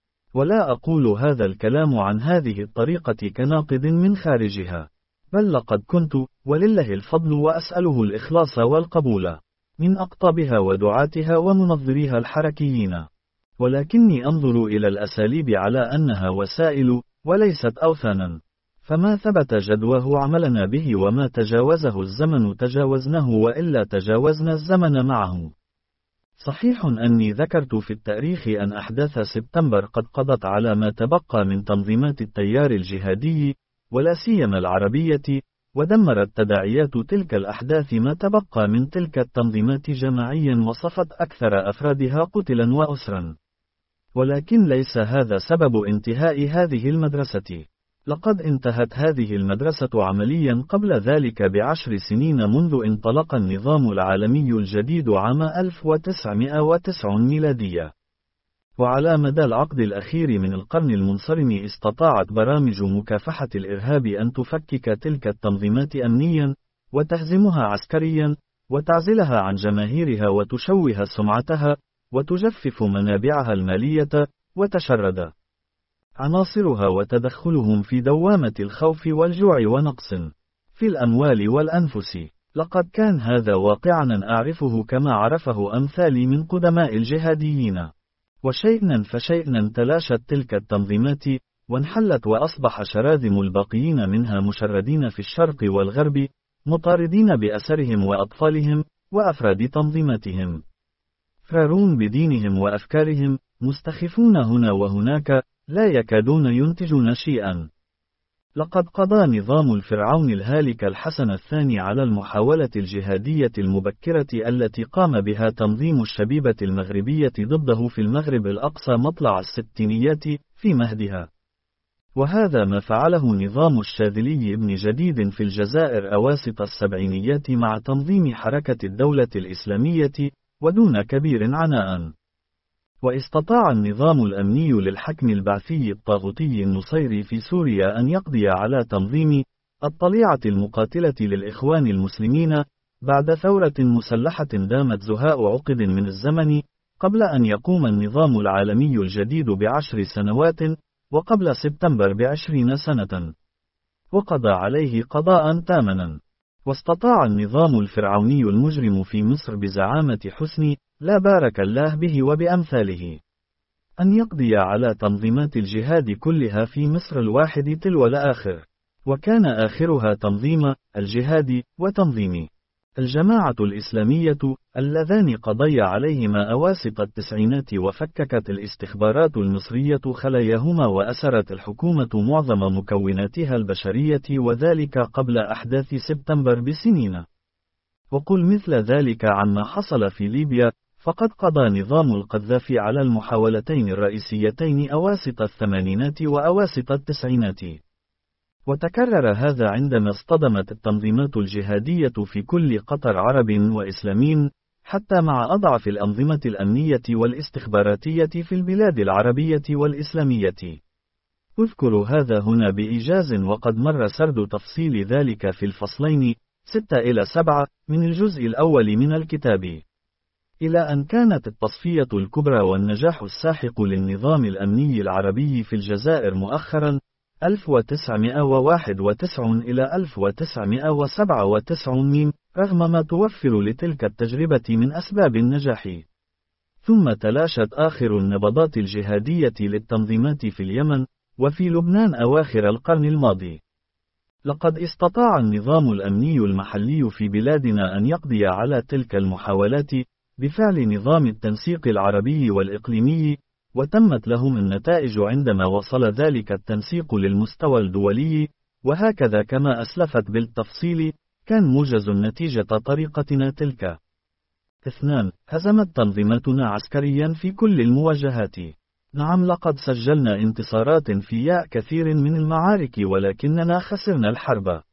ولا أقول هذا الكلام عن هذه الطريقة كناقد من خارجها، بل لقد كنت، ولله الفضل وأسأله الإخلاص والقبول، من أقطابها ودعاتها ومنظريها الحركيين. ولكني أنظر إلى الأساليب على أنها وسائل، وليست أوثانا. فما ثبت جدواه عملنا به، وما تجاوزه الزمن تجاوزناه، وإلا تجاوزنا الزمن معه. صحيح أني ذكرت في التاريخ أن أحداث سبتمبر قد قضت على ما تبقى من تنظيمات التيار الجهادي، ولا سيما العربية، ودمرت تداعيات تلك الأحداث ما تبقى من تلك التنظيمات جماعيا، وصفت أكثر أفرادها قتلا وأسرا. ولكن ليس هذا سبب انتهاء هذه المدرسة. لقد انتهت هذه المدرسة عمليا قبل ذلك بعشر سنين، منذ انطلق النظام العالمي الجديد عام ألف وتسعمائة وتسعين ميلادية. وعلى مدى العقد الأخير من القرن المنصرم استطاعت برامج مكافحة الإرهاب أن تفكك تلك التنظيمات أمنيا، وتهزمها عسكريا، وتعزلها عن جماهيرها، وتشوه سمعتها، وتجفف منابعها المالية، وتشرد عناصرها وتدخلهم في دوامة الخوف والجوع ونقص في الأموال والأنفس. لقد كان هذا واقعا أعرفه كما عرفه أمثالي من قدماء الجهاديين. وشيئا فشيئا تلاشت تلك التنظيمات، وانحلت، وأصبح شراذم الباقيين منها مشردين في الشرق والغرب، مطاردين بأسرهم وأطفالهم وأفراد تنظيماتهم، فرارون بدينهم وأفكارهم، مستخفون هنا وهناك، لا يكادون ينتجون شيئا. لقد قضى نظام الفرعون الهالك الحسن الثاني على المحاولة الجهادية المبكرة التي قام بها تنظيم الشبيبة المغربية ضده في المغرب الأقصى مطلع الستينيات في مهدها. وهذا ما فعله نظام الشاذلي ابن جديد في الجزائر أواسط السبعينيات مع تنظيم حركة الدولة الإسلامية، ودون كبير عناء. واستطاع النظام الأمني للحكم البعثي الطاغوتي النصيري في سوريا أن يقضي على تنظيم الطليعة المقاتلة للإخوان المسلمين بعد ثورة مسلحة دامت زهاء عقد من الزمن، قبل أن يقوم النظام العالمي الجديد بعشر سنوات، وقبل سبتمبر بعشرين سنة، وقضى عليه قضاء تامنا. واستطاع النظام الفرعوني المجرم في مصر بزعامة حسني، لا بارك الله به وبأمثاله، أن يقضي على تنظيمات الجهاد كلها في مصر الواحد تلو الآخر، وكان آخرها تنظيم الجهاد وتنظيم الجماعة الإسلامية، اللذان قضي عليهما أواسط التسعينات وفككت الاستخبارات المصرية خلاياهما وأسرت الحكومة معظم مكوناتها البشرية، وذلك قبل أحداث سبتمبر بسنين. وقل مثل ذلك عما حصل في ليبيا، فقد قضى نظام القذافي على المحاولتين الرئيسيتين أواسط الثمانينات وأواسط التسعينات. وتكرر هذا عندما اصطدمت التنظيمات الجهادية في كل قطر عرب وإسلاميين، حتى مع أضعف الأنظمة الأمنية والاستخباراتية في البلاد العربية والإسلامية. أذكر هذا هنا بإيجاز، وقد مر سرد تفصيل ذلك في الفصلين ستة إلى سبعة من الجزء الأول من الكتاب. إلى أن كانت التصفية الكبرى والنجاح الساحق للنظام الأمني العربي في الجزائر مؤخرا ألف وتسعمائة وواحد وتسعين إلى ألف وتسعمائة وسبعة وتسعين، رغم ما توفر لتلك التجربة من أسباب النجاح. ثم تلاشت آخر النبضات الجهادية للتنظيمات في اليمن وفي لبنان أواخر القرن الماضي. لقد استطاع النظام الأمني المحلي في بلادنا أن يقضي على تلك المحاولات بفعل نظام التنسيق العربي والإقليمي، وتمت لهم النتائج عندما وصل ذلك التنسيق للمستوى الدولي، وهكذا كما أسلفت بالتفصيل كان موجز النتيجة طريقتنا تلك. اثنان. هزمت تنظيماتنا عسكريا في كل المواجهات. نعم، لقد سجلنا انتصارات في ياء كثير من المعارك، ولكننا خسرنا الحرب.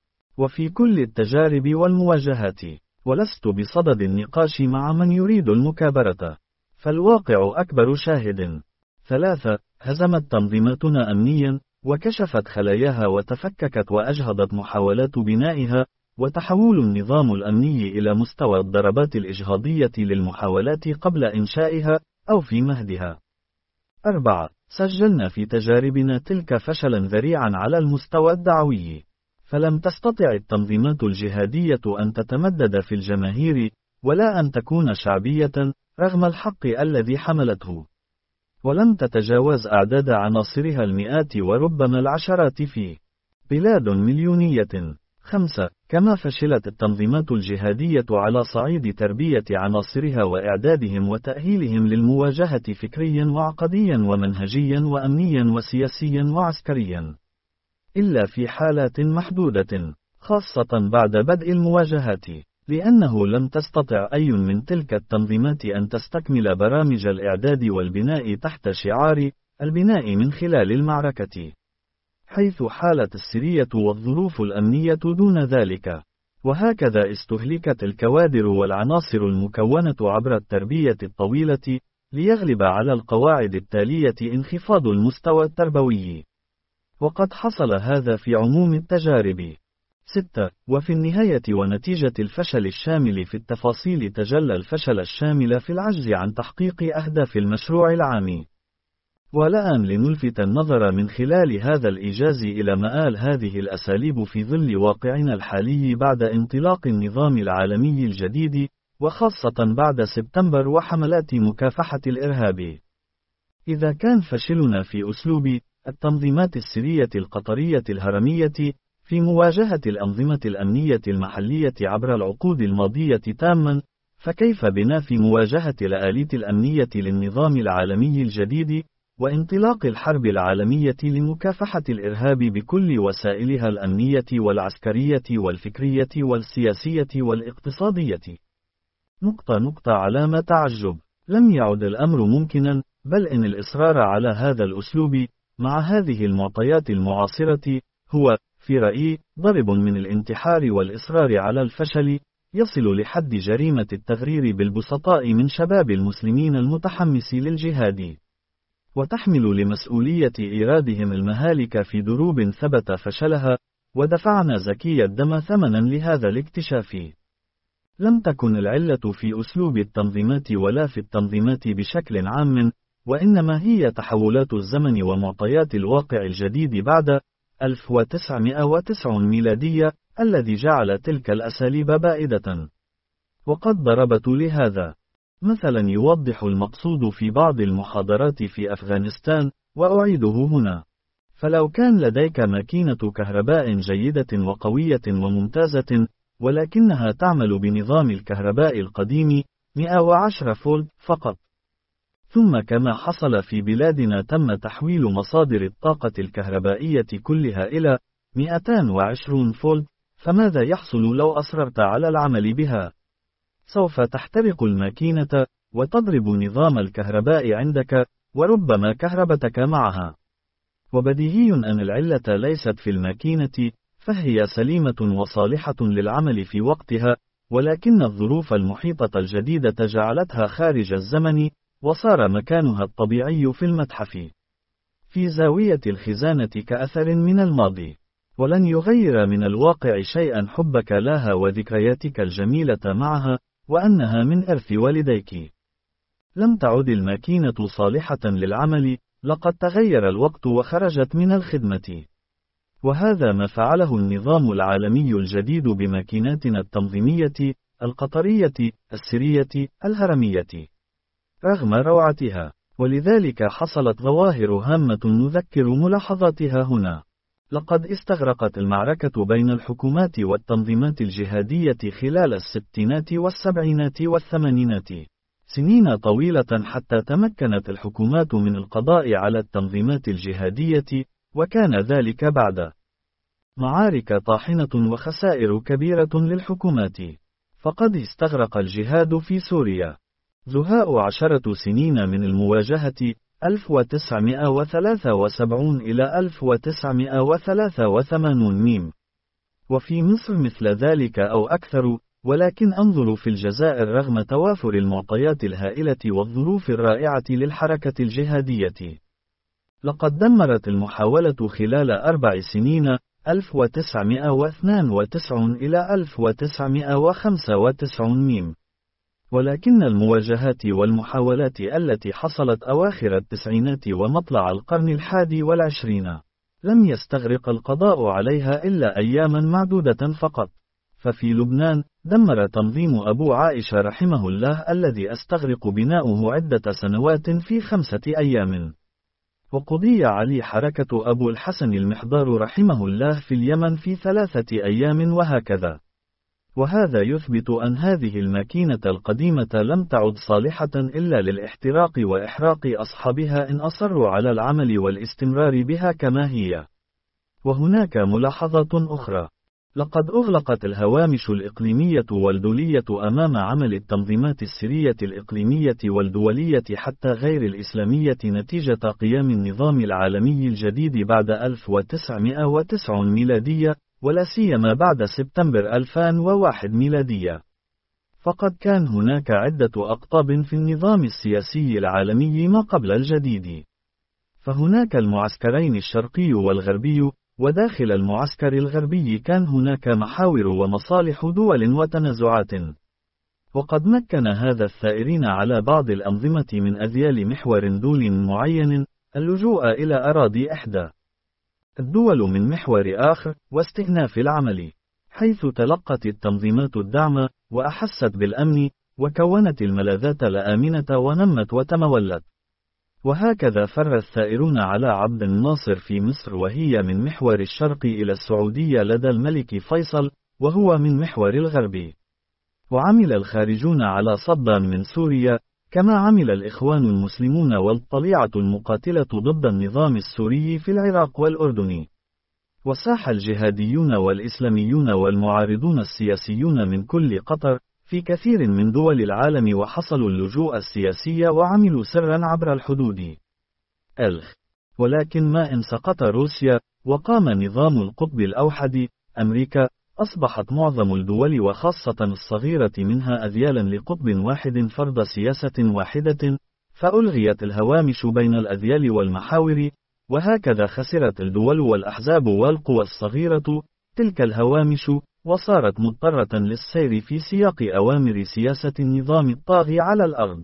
وفي كل التجارب والمواجهات. ولست بصدد النقاش مع من يريد المكابرة، فالواقع أكبر شاهد. ثلاثة. هزمت تنظيماتنا أمنيا، وكشفت خلاياها وتفككت وأجهضت محاولات بنائها، وتحول النظام الأمني إلى مستوى الضربات الإجهاضية للمحاولات قبل إنشائها أو في مهدها. أربعة. سجلنا في تجاربنا تلك فشلا ذريعا على المستوى الدعوي، فلم تستطع التنظيمات الجهادية أن تتمدد في الجماهير ولا أن تكون شعبية رغم الحق الذي حملته، ولم تتجاوز أعداد عناصرها المئات وربما العشرات في بلاد مليونية. خمسة. كما فشلت التنظيمات الجهادية على صعيد تربية عناصرها وإعدادهم وتأهيلهم للمواجهة فكريا وعقديا ومنهجيا وأمنيا وسياسيا وعسكريا، إلا في حالات محدودة، خاصة بعد بدء المواجهات، لأنه لم تستطع أي من تلك التنظيمات أن تستكمل برامج الإعداد والبناء تحت شعار البناء من خلال المعركة، حيث حالت السرية والظروف الأمنية دون ذلك. وهكذا استهلكت الكوادر والعناصر المكونة عبر التربية الطويلة ليغلب على القواعد التالية انخفاض المستوى التربوي، وقد حصل هذا في عموم التجارب. ستة. وفي النهاية ونتيجة الفشل الشامل في التفاصيل تجلى الفشل الشامل في العجز عن تحقيق أهداف المشروع العام. والآن لنلفت النظر من خلال هذا الإيجاز إلى مآل هذه الأساليب في ظل واقعنا الحالي بعد انطلاق النظام العالمي الجديد، وخاصة بعد سبتمبر وحملات مكافحة الإرهاب. إذا كان فشلنا في أسلوب التنظيمات السرية القطرية الهرمية في مواجهة الأنظمة الأمنية المحلية عبر العقود الماضية تاما، فكيف بنا في مواجهة الآلية الأمنية للنظام العالمي الجديد وانطلاق الحرب العالمية لمكافحة الإرهاب بكل وسائلها الأمنية والعسكرية والفكرية والسياسية والاقتصادية؟ نقطة نقطة علامة تعجب. لم يعد الأمر ممكنا، بل إن الإصرار على هذا الأسلوب مع هذه المعطيات المعاصرة هو في رأيي ضرب من الانتحار والإصرار على الفشل يصل لحد جريمة التغرير بالبسطاء من شباب المسلمين المتحمس للجهاد، وتحمل لمسؤولية إيرادهم المهالك في دروب ثبت فشلها، ودفعنا زكي الدم ثمنا لهذا الاكتشاف. لم تكن العلة في أسلوب التنظيمات ولا في التنظيمات بشكل عام، وإنما هي تحولات الزمن ومعطيات الواقع الجديد بعد ألف وتسعمائة وتسعين ميلادية الذي جعل تلك الأساليب بائدة. وقد ضربت لهذا مثلا يوضح المقصود في بعض المحاضرات في أفغانستان، وأعيده هنا. فلو كان لديك ماكينة كهرباء جيدة وقوية وممتازة، ولكنها تعمل بنظام الكهرباء القديم مئة وعشرة فولت فقط. ثم كما حصل في بلادنا تم تحويل مصادر الطاقة الكهربائية كلها إلى مئتين وعشرين فولت، فماذا يحصل لو أصررت على العمل بها؟ سوف تحترق الماكينة، وتضرب نظام الكهرباء عندك، وربما كهربتك معها. وبديهي أن العلة ليست في الماكينة، فهي سليمة وصالحة للعمل في وقتها، ولكن الظروف المحيطة الجديدة جعلتها خارج الزمن، وصار مكانها الطبيعي في المتحف، في زاوية الخزانة كأثر من الماضي. ولن يغير من الواقع شيئا حبك لها وذكرياتك الجميلة معها، وأنها من إرث والديك. لم تعد الماكينة صالحة للعمل، لقد تغير الوقت وخرجت من الخدمة. وهذا ما فعله النظام العالمي الجديد بماكيناتنا التنظيمية، القطرية، السرية، الهرمية. رغم روعتها، ولذلك حصلت ظواهر هامة نذكر ملاحظاتها هنا. لقد استغرقت المعركة بين الحكومات والتنظيمات الجهادية خلال الستينات والسبعينات والثمانينات سنين طويلة حتى تمكنت الحكومات من القضاء على التنظيمات الجهادية، وكان ذلك بعد معارك طاحنة وخسائر كبيرة للحكومات. فقد استغرق الجهاد في سوريا زهاء عشرة سنين من المواجهة ألف وتسعمائة وثلاثة وسبعين إلى ألف وتسعمائة وثلاثة وثمانين ميم، وفي مصر مثل ذلك أو أكثر. ولكن انظروا في الجزائر رغم توافر المعطيات الهائلة والظروف الرائعة للحركة الجهادية، لقد دمرت المحاولة خلال أربع سنين ألف وتسعمائة واثنين وتسعين إلى ألف وتسعمائة وخمسة وتسعين ميم. ولكن المواجهات والمحاولات التي حصلت أواخر التسعينات ومطلع القرن الحادي والعشرين لم يستغرق القضاء عليها إلا أياما معدودة فقط. ففي لبنان دمر تنظيم أبو عائشة رحمه الله الذي استغرق بناؤه عدة سنوات في خمسة أيام. وقضي علي حركة أبو الحسن المحضار رحمه الله في اليمن في ثلاثة أيام، وهكذا. وهذا يثبت أن هذه الماكينة القديمة لم تعد صالحة إلا للاحتراق وإحراق أصحابها إن أصروا على العمل والاستمرار بها كما هي. وهناك ملاحظة أخرى. لقد أغلقت الهوامش الإقليمية والدولية أمام عمل التنظيمات السرية الإقليمية والدولية حتى غير الإسلامية نتيجة قيام النظام العالمي الجديد بعد ألف وتسعمائة وتسعين ميلادية، ولا سيما بعد سبتمبر ألفين وواحد ميلادية. فقد كان هناك عدة أقطاب في النظام السياسي العالمي ما قبل الجديد. فهناك المعسكرين الشرقي والغربي، وداخل المعسكر الغربي كان هناك محاور ومصالح دول وتنازعات. وقد مكن هذا الثائرين على بعض الأنظمة من أذيال محور دول معين اللجوء إلى أراضي إحدى الدول من محور آخر، واستئناف العمل، حيث تلقت التنظيمات الدعم وأحست بالأمن، وكونت الملاذات الآمنة ونمت وتمولت. وهكذا فر الثائرون على عبد الناصر في مصر وهي من محور الشرق إلى السعودية لدى الملك فيصل، وهو من محور الغرب. وعمل الخارجون على صدام من سوريا، كما عمل الإخوان المسلمون والطليعة المقاتلة ضد النظام السوري في العراق والأردن. وساح الجهاديون والإسلاميون والمعارضون السياسيون من كل قطر في كثير من دول العالم، وحصلوا اللجوء السياسي وعملوا سرا عبر الحدود. ألخ. ولكن ما إن سقط روسيا، وقام نظام القطب الأوحد أمريكا، أصبحت معظم الدول وخاصة الصغيرة منها أذيالا لقطب واحد فرض سياسة واحدة، فألغيت الهوامش بين الأذيال والمحاور، وهكذا خسرت الدول والأحزاب والقوى الصغيرة تلك الهوامش، وصارت مضطرة للسير في سياق أوامر سياسة النظام الطاغي على الأرض.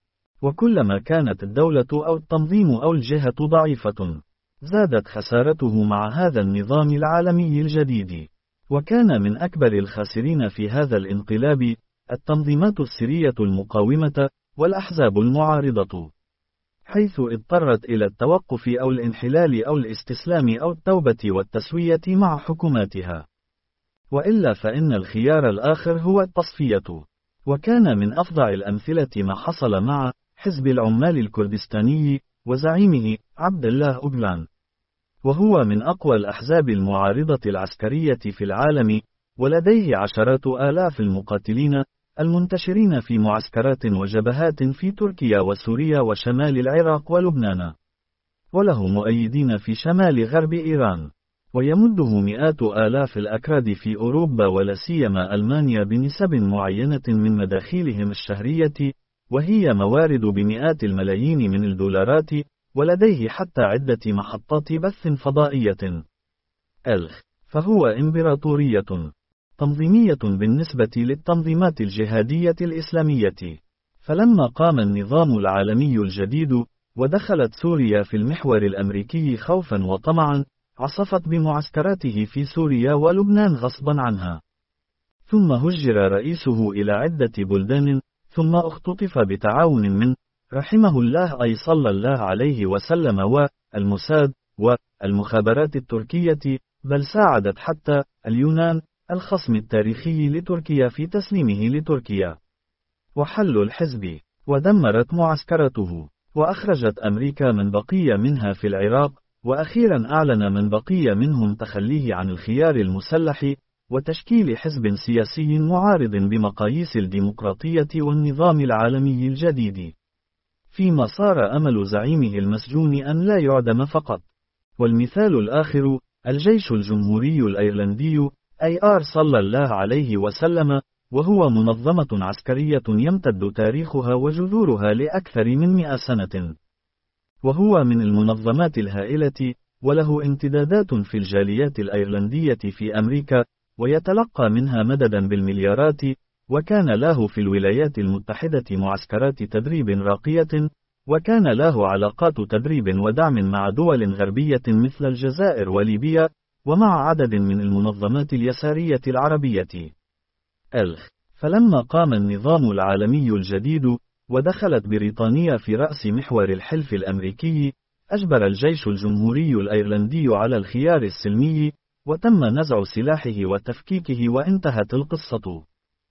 وكلما كانت الدولة أو التنظيم أو الجهة ضعيفة، زادت خسارته مع هذا النظام العالمي الجديد. وكان من أكبر الخاسرين في هذا الانقلاب التنظيمات السرية المقاومة والأحزاب المعارضة، حيث اضطرت إلى التوقف أو الانحلال أو الاستسلام أو التوبة والتسوية مع حكوماتها. وإلا فإن الخيار الآخر هو التصفية. وكان من أفظع الأمثلة ما حصل مع حزب العمال الكردستاني وزعيمه عبد الله أوغلان، وهو من أقوى الأحزاب المعارضة العسكرية في العالم، ولديه عشرات آلاف المقاتلين المنتشرين في معسكرات وجبهات في تركيا وسوريا وشمال العراق ولبنان، وله مؤيدين في شمال غرب إيران، ويمده مئات آلاف الأكراد في أوروبا ولا سيما ألمانيا بنسب معينة من مداخيلهم الشهرية، وهي موارد بمئات الملايين من الدولارات، ولديه حتى عدة محطات بث فضائية. ألخ فهو إمبراطورية تنظيمية بالنسبة للتنظيمات الجهادية الإسلامية. فلما قام النظام العالمي الجديد ودخلت سوريا في المحور الأمريكي خوفا وطمعا، عصفت بمعسكراته في سوريا ولبنان غصبا عنها، ثم هجر رئيسه إلى عدة بلدان، ثم اختطف بتعاون من رحمه الله أي صلى الله عليه وسلم والموساد والمخابرات التركية، بل ساعدت حتى اليونان الخصم التاريخي لتركيا في تسليمه لتركيا، وحل الحزب، ودمرت معسكرته، وأخرجت أمريكا من بقي منها في العراق، وأخيرا أعلن من بقي منهم تخليه عن الخيار المسلح وتشكيل حزب سياسي معارض بمقاييس الديمقراطية والنظام العالمي الجديد، فيما صار أمل زعيمه المسجون أن لا يعدم فقط. والمثال الآخر الجيش الجمهوري الأيرلندي أي آر صلى الله عليه وسلم، وهو منظمة عسكرية يمتد تاريخها وجذورها لأكثر من مئة سنة، وهو من المنظمات الهائلة، وله امتدادات في الجاليات الأيرلندية في أمريكا، ويتلقى منها مددا بالمليارات، وكان له في الولايات المتحدة معسكرات تدريب راقية، وكان له علاقات تدريب ودعم مع دول غربية مثل الجزائر وليبيا، ومع عدد من المنظمات اليسارية العربية. ألخ فلما قام النظام العالمي الجديد ودخلت بريطانيا في رأس محور الحلف الأمريكي، أجبر الجيش الجمهوري الأيرلندي على الخيار السلمي، وتم نزع سلاحه وتفكيكه وانتهت القصة.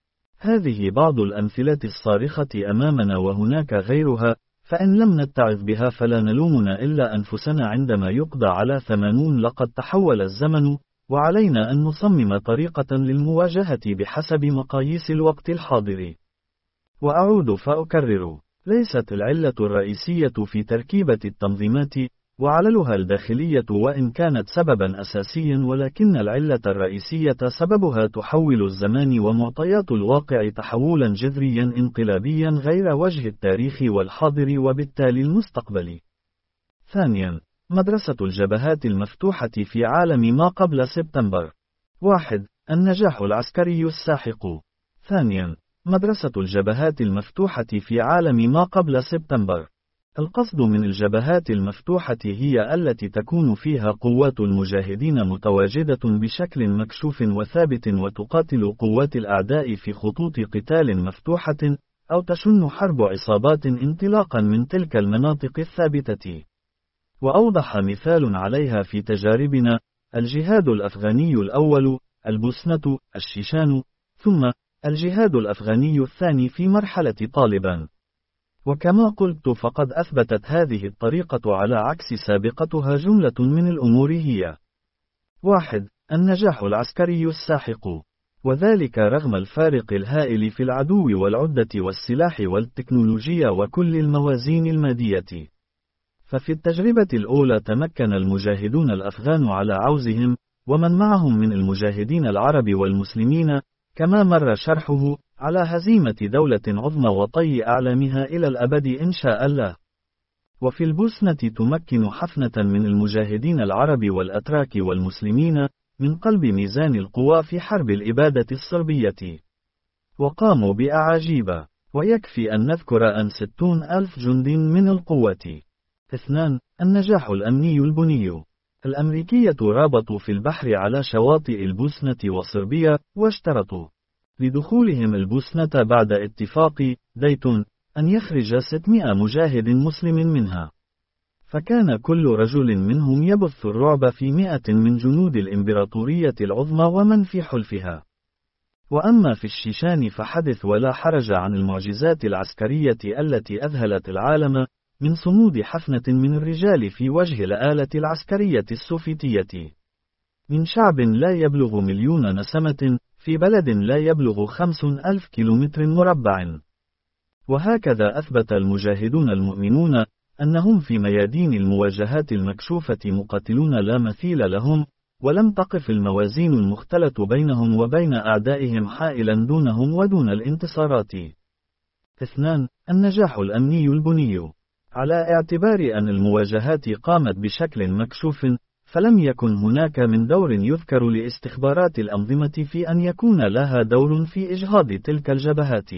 هذه بعض الأمثلة الصارخة أمامنا وهناك غيرها، فإن لم نتعظ بها فلا نلومنا إلا أنفسنا عندما يقضى على ثمانون. لقد تحول الزمن، وعلينا أن نصمم طريقة للمواجهة بحسب مقاييس الوقت الحاضر. وأعود فأكرر، ليست العلة الرئيسية في تركيبة التنظيمات وعللها الداخلية وإن كانت سببا أساسيا، ولكن العلة الرئيسية سببها تحول الزمان ومعطيات الواقع تحولا جذريا انقلابيا غير وجه التاريخ والحاضر وبالتالي المستقبل. ثانيا، مدرسة الجبهات المفتوحة في عالم ما قبل سبتمبر. واحد. النجاح العسكري الساحق. ثانيا، مدرسة الجبهات المفتوحة في عالم ما قبل سبتمبر. القصد من الجبهات المفتوحة هي التي تكون فيها قوات المجاهدين متواجدة بشكل مكشوف وثابت، وتقاتل قوات الأعداء في خطوط قتال مفتوحة، أو تشن حرب عصابات انطلاقا من تلك المناطق الثابتة. وأوضح مثال عليها في تجاربنا الجهاد الأفغاني الأول، البوسنة، الشيشان، ثم الجهاد الأفغاني الثاني في مرحلة طالبان. وكما قلت فقد أثبتت هذه الطريقة على عكس سابقتها جملة من الأمور هي: واحد. النجاح العسكري الساحق، وذلك رغم الفارق الهائل في العدو والعدة والسلاح والتكنولوجيا وكل الموازين المادية. ففي التجربة الأولى تمكن المجاهدون الأفغان على عوزهم ومن معهم من المجاهدين العرب والمسلمين، كما مر شرحه، على هزيمة دولة عظمى وطي أعلامها إلى الأبد إن شاء الله. وفي البوسنة تمكن حفنة من المجاهدين العرب والأتراك والمسلمين من قلب ميزان القوى في حرب الإبادة الصربية، وقاموا بأعاجيب، ويكفي أن نذكر أن ستون ألف جند من القوة. اثنان. النجاح الأمني البني. الأمريكية رابطوا في البحر على شواطئ البوسنة وصربيا، واشترطوا لدخولهم البوسنة بعد اتفاق ديتون أن يخرج ستمائة مجاهد مسلم منها. فكان كل رجل منهم يبث الرعب في مئة من جنود الإمبراطورية العظمى ومن في حلفها. وأما في الشيشان فحدث ولا حرج عن المعجزات العسكرية التي أذهلت العالم، من صمود حفنة من الرجال في وجه الآلة العسكرية السوفيتية، من شعب لا يبلغ مليون نسمة، في بلد لا يبلغ خمس ألف كيلومتر مربع. وهكذا أثبت المجاهدون المؤمنون أنهم في ميادين المواجهات المكشوفة مقاتلون لا مثيل لهم، ولم تقف الموازين المختلة بينهم وبين أعدائهم حائلا دونهم ودون الانتصارات. اثنان. النجاح الأمني البني. على اعتبار أن المواجهات قامت بشكل مكشوف، فلم يكن هناك من دور يذكر لاستخبارات الأنظمة في أن يكون لها دور في إجهاض تلك الجبهات،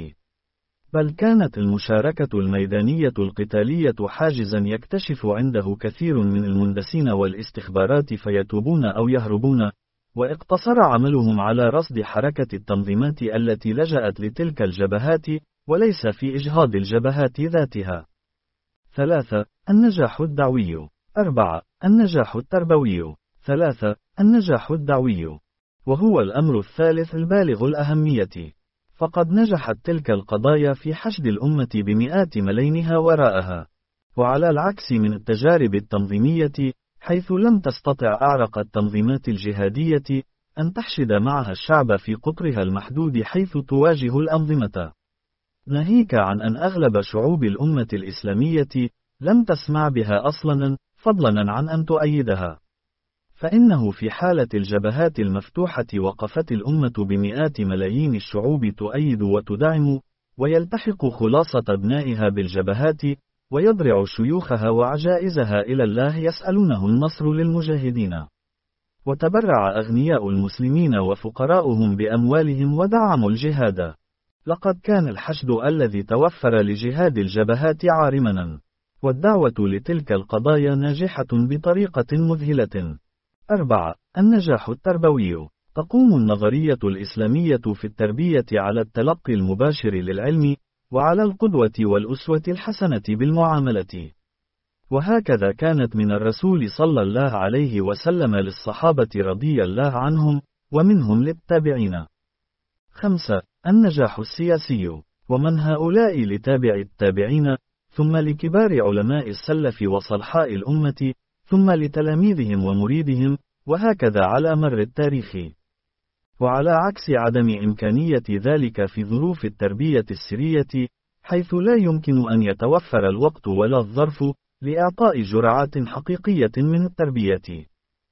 بل كانت المشاركة الميدانية القتالية حاجزا يكتشف عنده كثير من المندسين والاستخبارات فيتوبون أو يهربون، واقتصر عملهم على رصد حركة التنظيمات التي لجأت لتلك الجبهات، وليس في إجهاض الجبهات ذاتها. ثلاثة. النجاح الدعوي. أربعة. النجاح التربوي. ثلاثة. النجاح الدعوي، وهو الأمر الثالث البالغ الأهمية، فقد نجحت تلك القضايا في حشد الأمة بمئات ملايينها وراءها، وعلى العكس من التجارب التنظيمية، حيث لم تستطع أعرق التنظيمات الجهادية أن تحشد معها الشعب في قطرها المحدود حيث تواجه الأنظمة، ناهيك عن أن أغلب شعوب الأمة الإسلامية لم تسمع بها أصلاً، فضلاً عن أن تؤيدها. فإنه في حالة الجبهات المفتوحة وقفت الأمة بمئات ملايين الشعوب تؤيد وتدعم، ويلتحق خلاصة أبنائها بالجبهات، ويضرع شيوخها وعجائزها إلى الله يسألونه النصر للمجاهدين. وتبرع أغنياء المسلمين وفقراؤهم بأموالهم ودعموا الجهاد. لقد كان الحشد الذي توفر لجهاد الجبهات عارماً، والدعوة لتلك القضايا ناجحة بطريقة مذهلة. أربعة. النجاح التربوي. تقوم النظرية الإسلامية في التربية على التلقي المباشر للعلم، وعلى القدوة والأسوة الحسنة بالمعاملة. وهكذا كانت من الرسول صلى الله عليه وسلم للصحابة رضي الله عنهم، ومنهم للتابعين. خمسة. النجاح السياسي. ومن هؤلاء لتابع التابعين، ثم لكبار علماء السلف وصلحاء الأمة، ثم لتلاميذهم ومريدهم، وهكذا على مر التاريخ. وعلى عكس عدم إمكانية ذلك في ظروف التربية السرية، حيث لا يمكن أن يتوفر الوقت ولا الظرف لإعطاء جرعات حقيقية من التربية.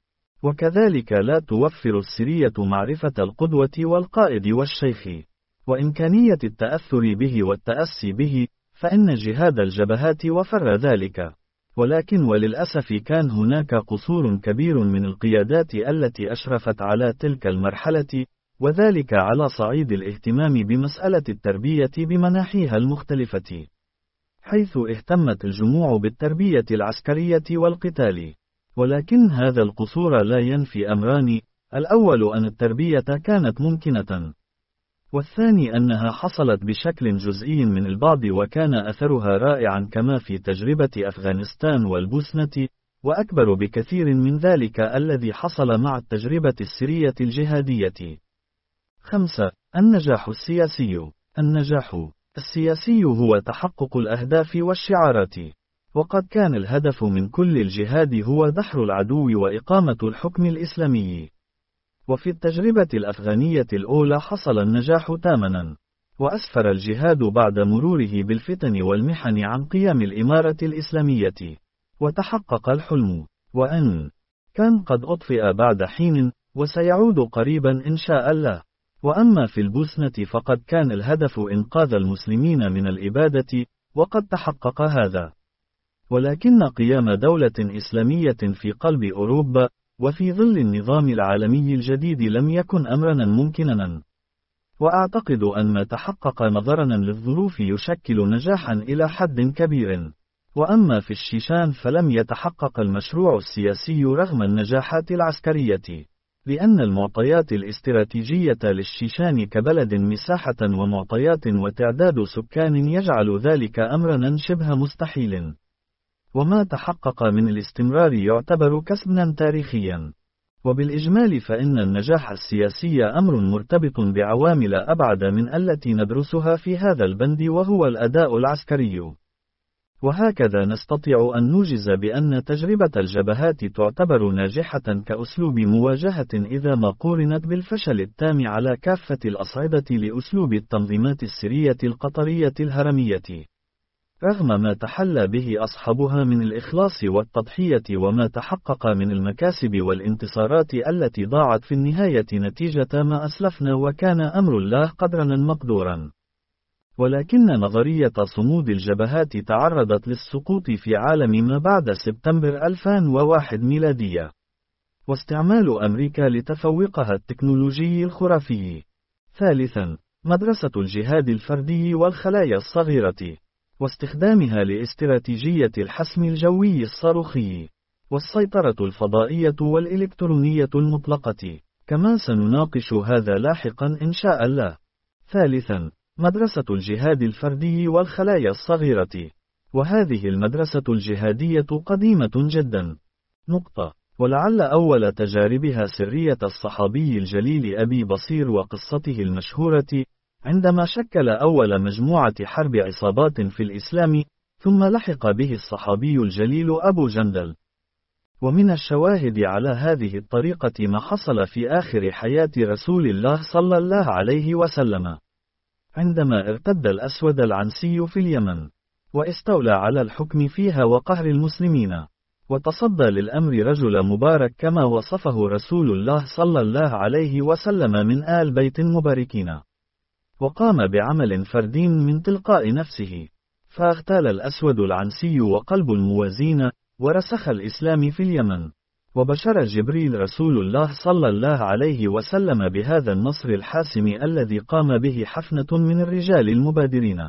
وكذلك لا توفر السرية معرفة القدوة والقائد والشيخ، وإمكانية التأثر به والتأسي به، فإن جهاد الجبهات وفر ذلك. ولكن وللأسف كان هناك قصور كبير من القيادات التي أشرفت على تلك المرحلة، وذلك على صعيد الاهتمام بمسألة التربية بمناحيها المختلفة، حيث اهتمت الجموع بالتربية العسكرية والقتال. ولكن هذا القصور لا ينفي أمران: الأول أن التربية كانت ممكنة، والثاني أنها حصلت بشكل جزئي من البعض وكان أثرها رائعا كما في تجربة أفغانستان والبوسنة، وأكبر بكثير من ذلك الذي حصل مع التجربة السرية الجهادية. خمسة. النجاح السياسي. النجاح السياسي هو تحقق الأهداف والشعارات، وقد كان الهدف من كل الجهاد هو دحر العدو وإقامة الحكم الإسلامي. وفي التجربة الأفغانية الأولى حصل النجاح تاماً، وأسفر الجهاد بعد مروره بالفتن والمحن عن قيام الإمارة الإسلامية، وتحقق الحلم، وأن كان قد أطفئ بعد حين، وسيعود قريبا إن شاء الله. وأما في البوسنة فقد كان الهدف إنقاذ المسلمين من الإبادة، وقد تحقق هذا. ولكن قيام دولة إسلامية في قلب أوروبا، وفي ظل النظام العالمي الجديد لم يكن أمرا ممكنا. وأعتقد أن ما تحقق نظرا للظروف يشكل نجاحا إلى حد كبير. وأما في الشيشان فلم يتحقق المشروع السياسي رغم النجاحات العسكرية، لأن المعطيات الاستراتيجية للشيشان كبلد مساحة ومعطيات وتعداد سكان يجعل ذلك أمرا شبه مستحيل. وما تحقق من الاستمرار يعتبر كسبا تاريخيا. وبالإجمال فإن النجاح السياسي أمر مرتبط بعوامل أبعد من التي ندرسها في هذا البند، وهو الأداء العسكري. وهكذا نستطيع أن نوجز بأن تجربة الجبهات تعتبر ناجحة كأسلوب مواجهة إذا ما قورنت بالفشل التام على كافة الأصعدة لأسلوب التنظيمات السرية القطرية الهرمية، رغم ما تحلى به أصحابها من الإخلاص والتضحية وما تحقق من المكاسب والانتصارات التي ضاعت في النهاية نتيجة ما أسلفنا، وكان أمر الله قدرا مقدورا. ولكن نظرية صمود الجبهات تعرضت للسقوط في عالم ما بعد سبتمبر ألفين وواحد ميلادية، واستعمال أمريكا لتفوقها التكنولوجي الخرافي. ثالثا، مدرسة الجهاد الفردي والخلايا الصغيرة، واستخدامها لاستراتيجية الحسم الجوي الصاروخي، والسيطرة الفضائية والإلكترونية المطلقة، كما سنناقش هذا لاحقا إن شاء الله. ثالثا، مدرسة الجهاد الفردي والخلايا الصغيرة، وهذه المدرسة الجهادية قديمة جدا. نقطة. ولعل أول تجاربها سرية الصحابي الجليل أبي بصير وقصته المشهورة، عندما شكل أول مجموعة حرب عصابات في الإسلام، ثم لحق به الصحابي الجليل أبو جندل. ومن الشواهد على هذه الطريقة ما حصل في آخر حياة رسول الله صلى الله عليه وسلم، عندما ارتد الأسود العنسي في اليمن، واستولى على الحكم فيها وقهر المسلمين، وتصدى للأمر رجل مبارك كما وصفه رسول الله صلى الله عليه وسلم من آل بيت مباركين، وقام بعمل فردي من تلقاء نفسه، فاغتال الأسود العنسي وقلب الموازين، ورسخ الإسلام في اليمن. وبشر جبريل رسول الله صلى الله عليه وسلم بهذا النصر الحاسم الذي قام به حفنة من الرجال المبادرين.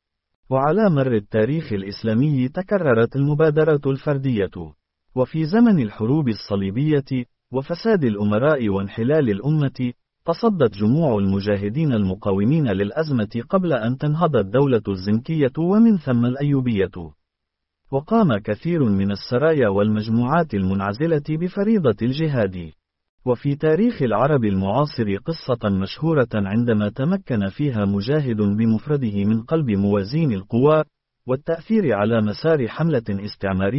وعلى مر التاريخ الإسلامي تكررت المبادرة الفردية، وفي زمن الحروب الصليبية وفساد الأمراء وانحلال الأمة، تصدت جموع المجاهدين المقاومين للأزمة قبل أن تنهض الدولة الزنكية ومن ثم الأيوبية. وقام كثير من السرايا والمجموعات المنعزلة بفريضة الجهاد. وفي تاريخ العرب المعاصر قصة مشهورة عندما تمكن فيها مجاهد بمفرده من قلب موازين القوى والتأثير على مسار حملة استعمارية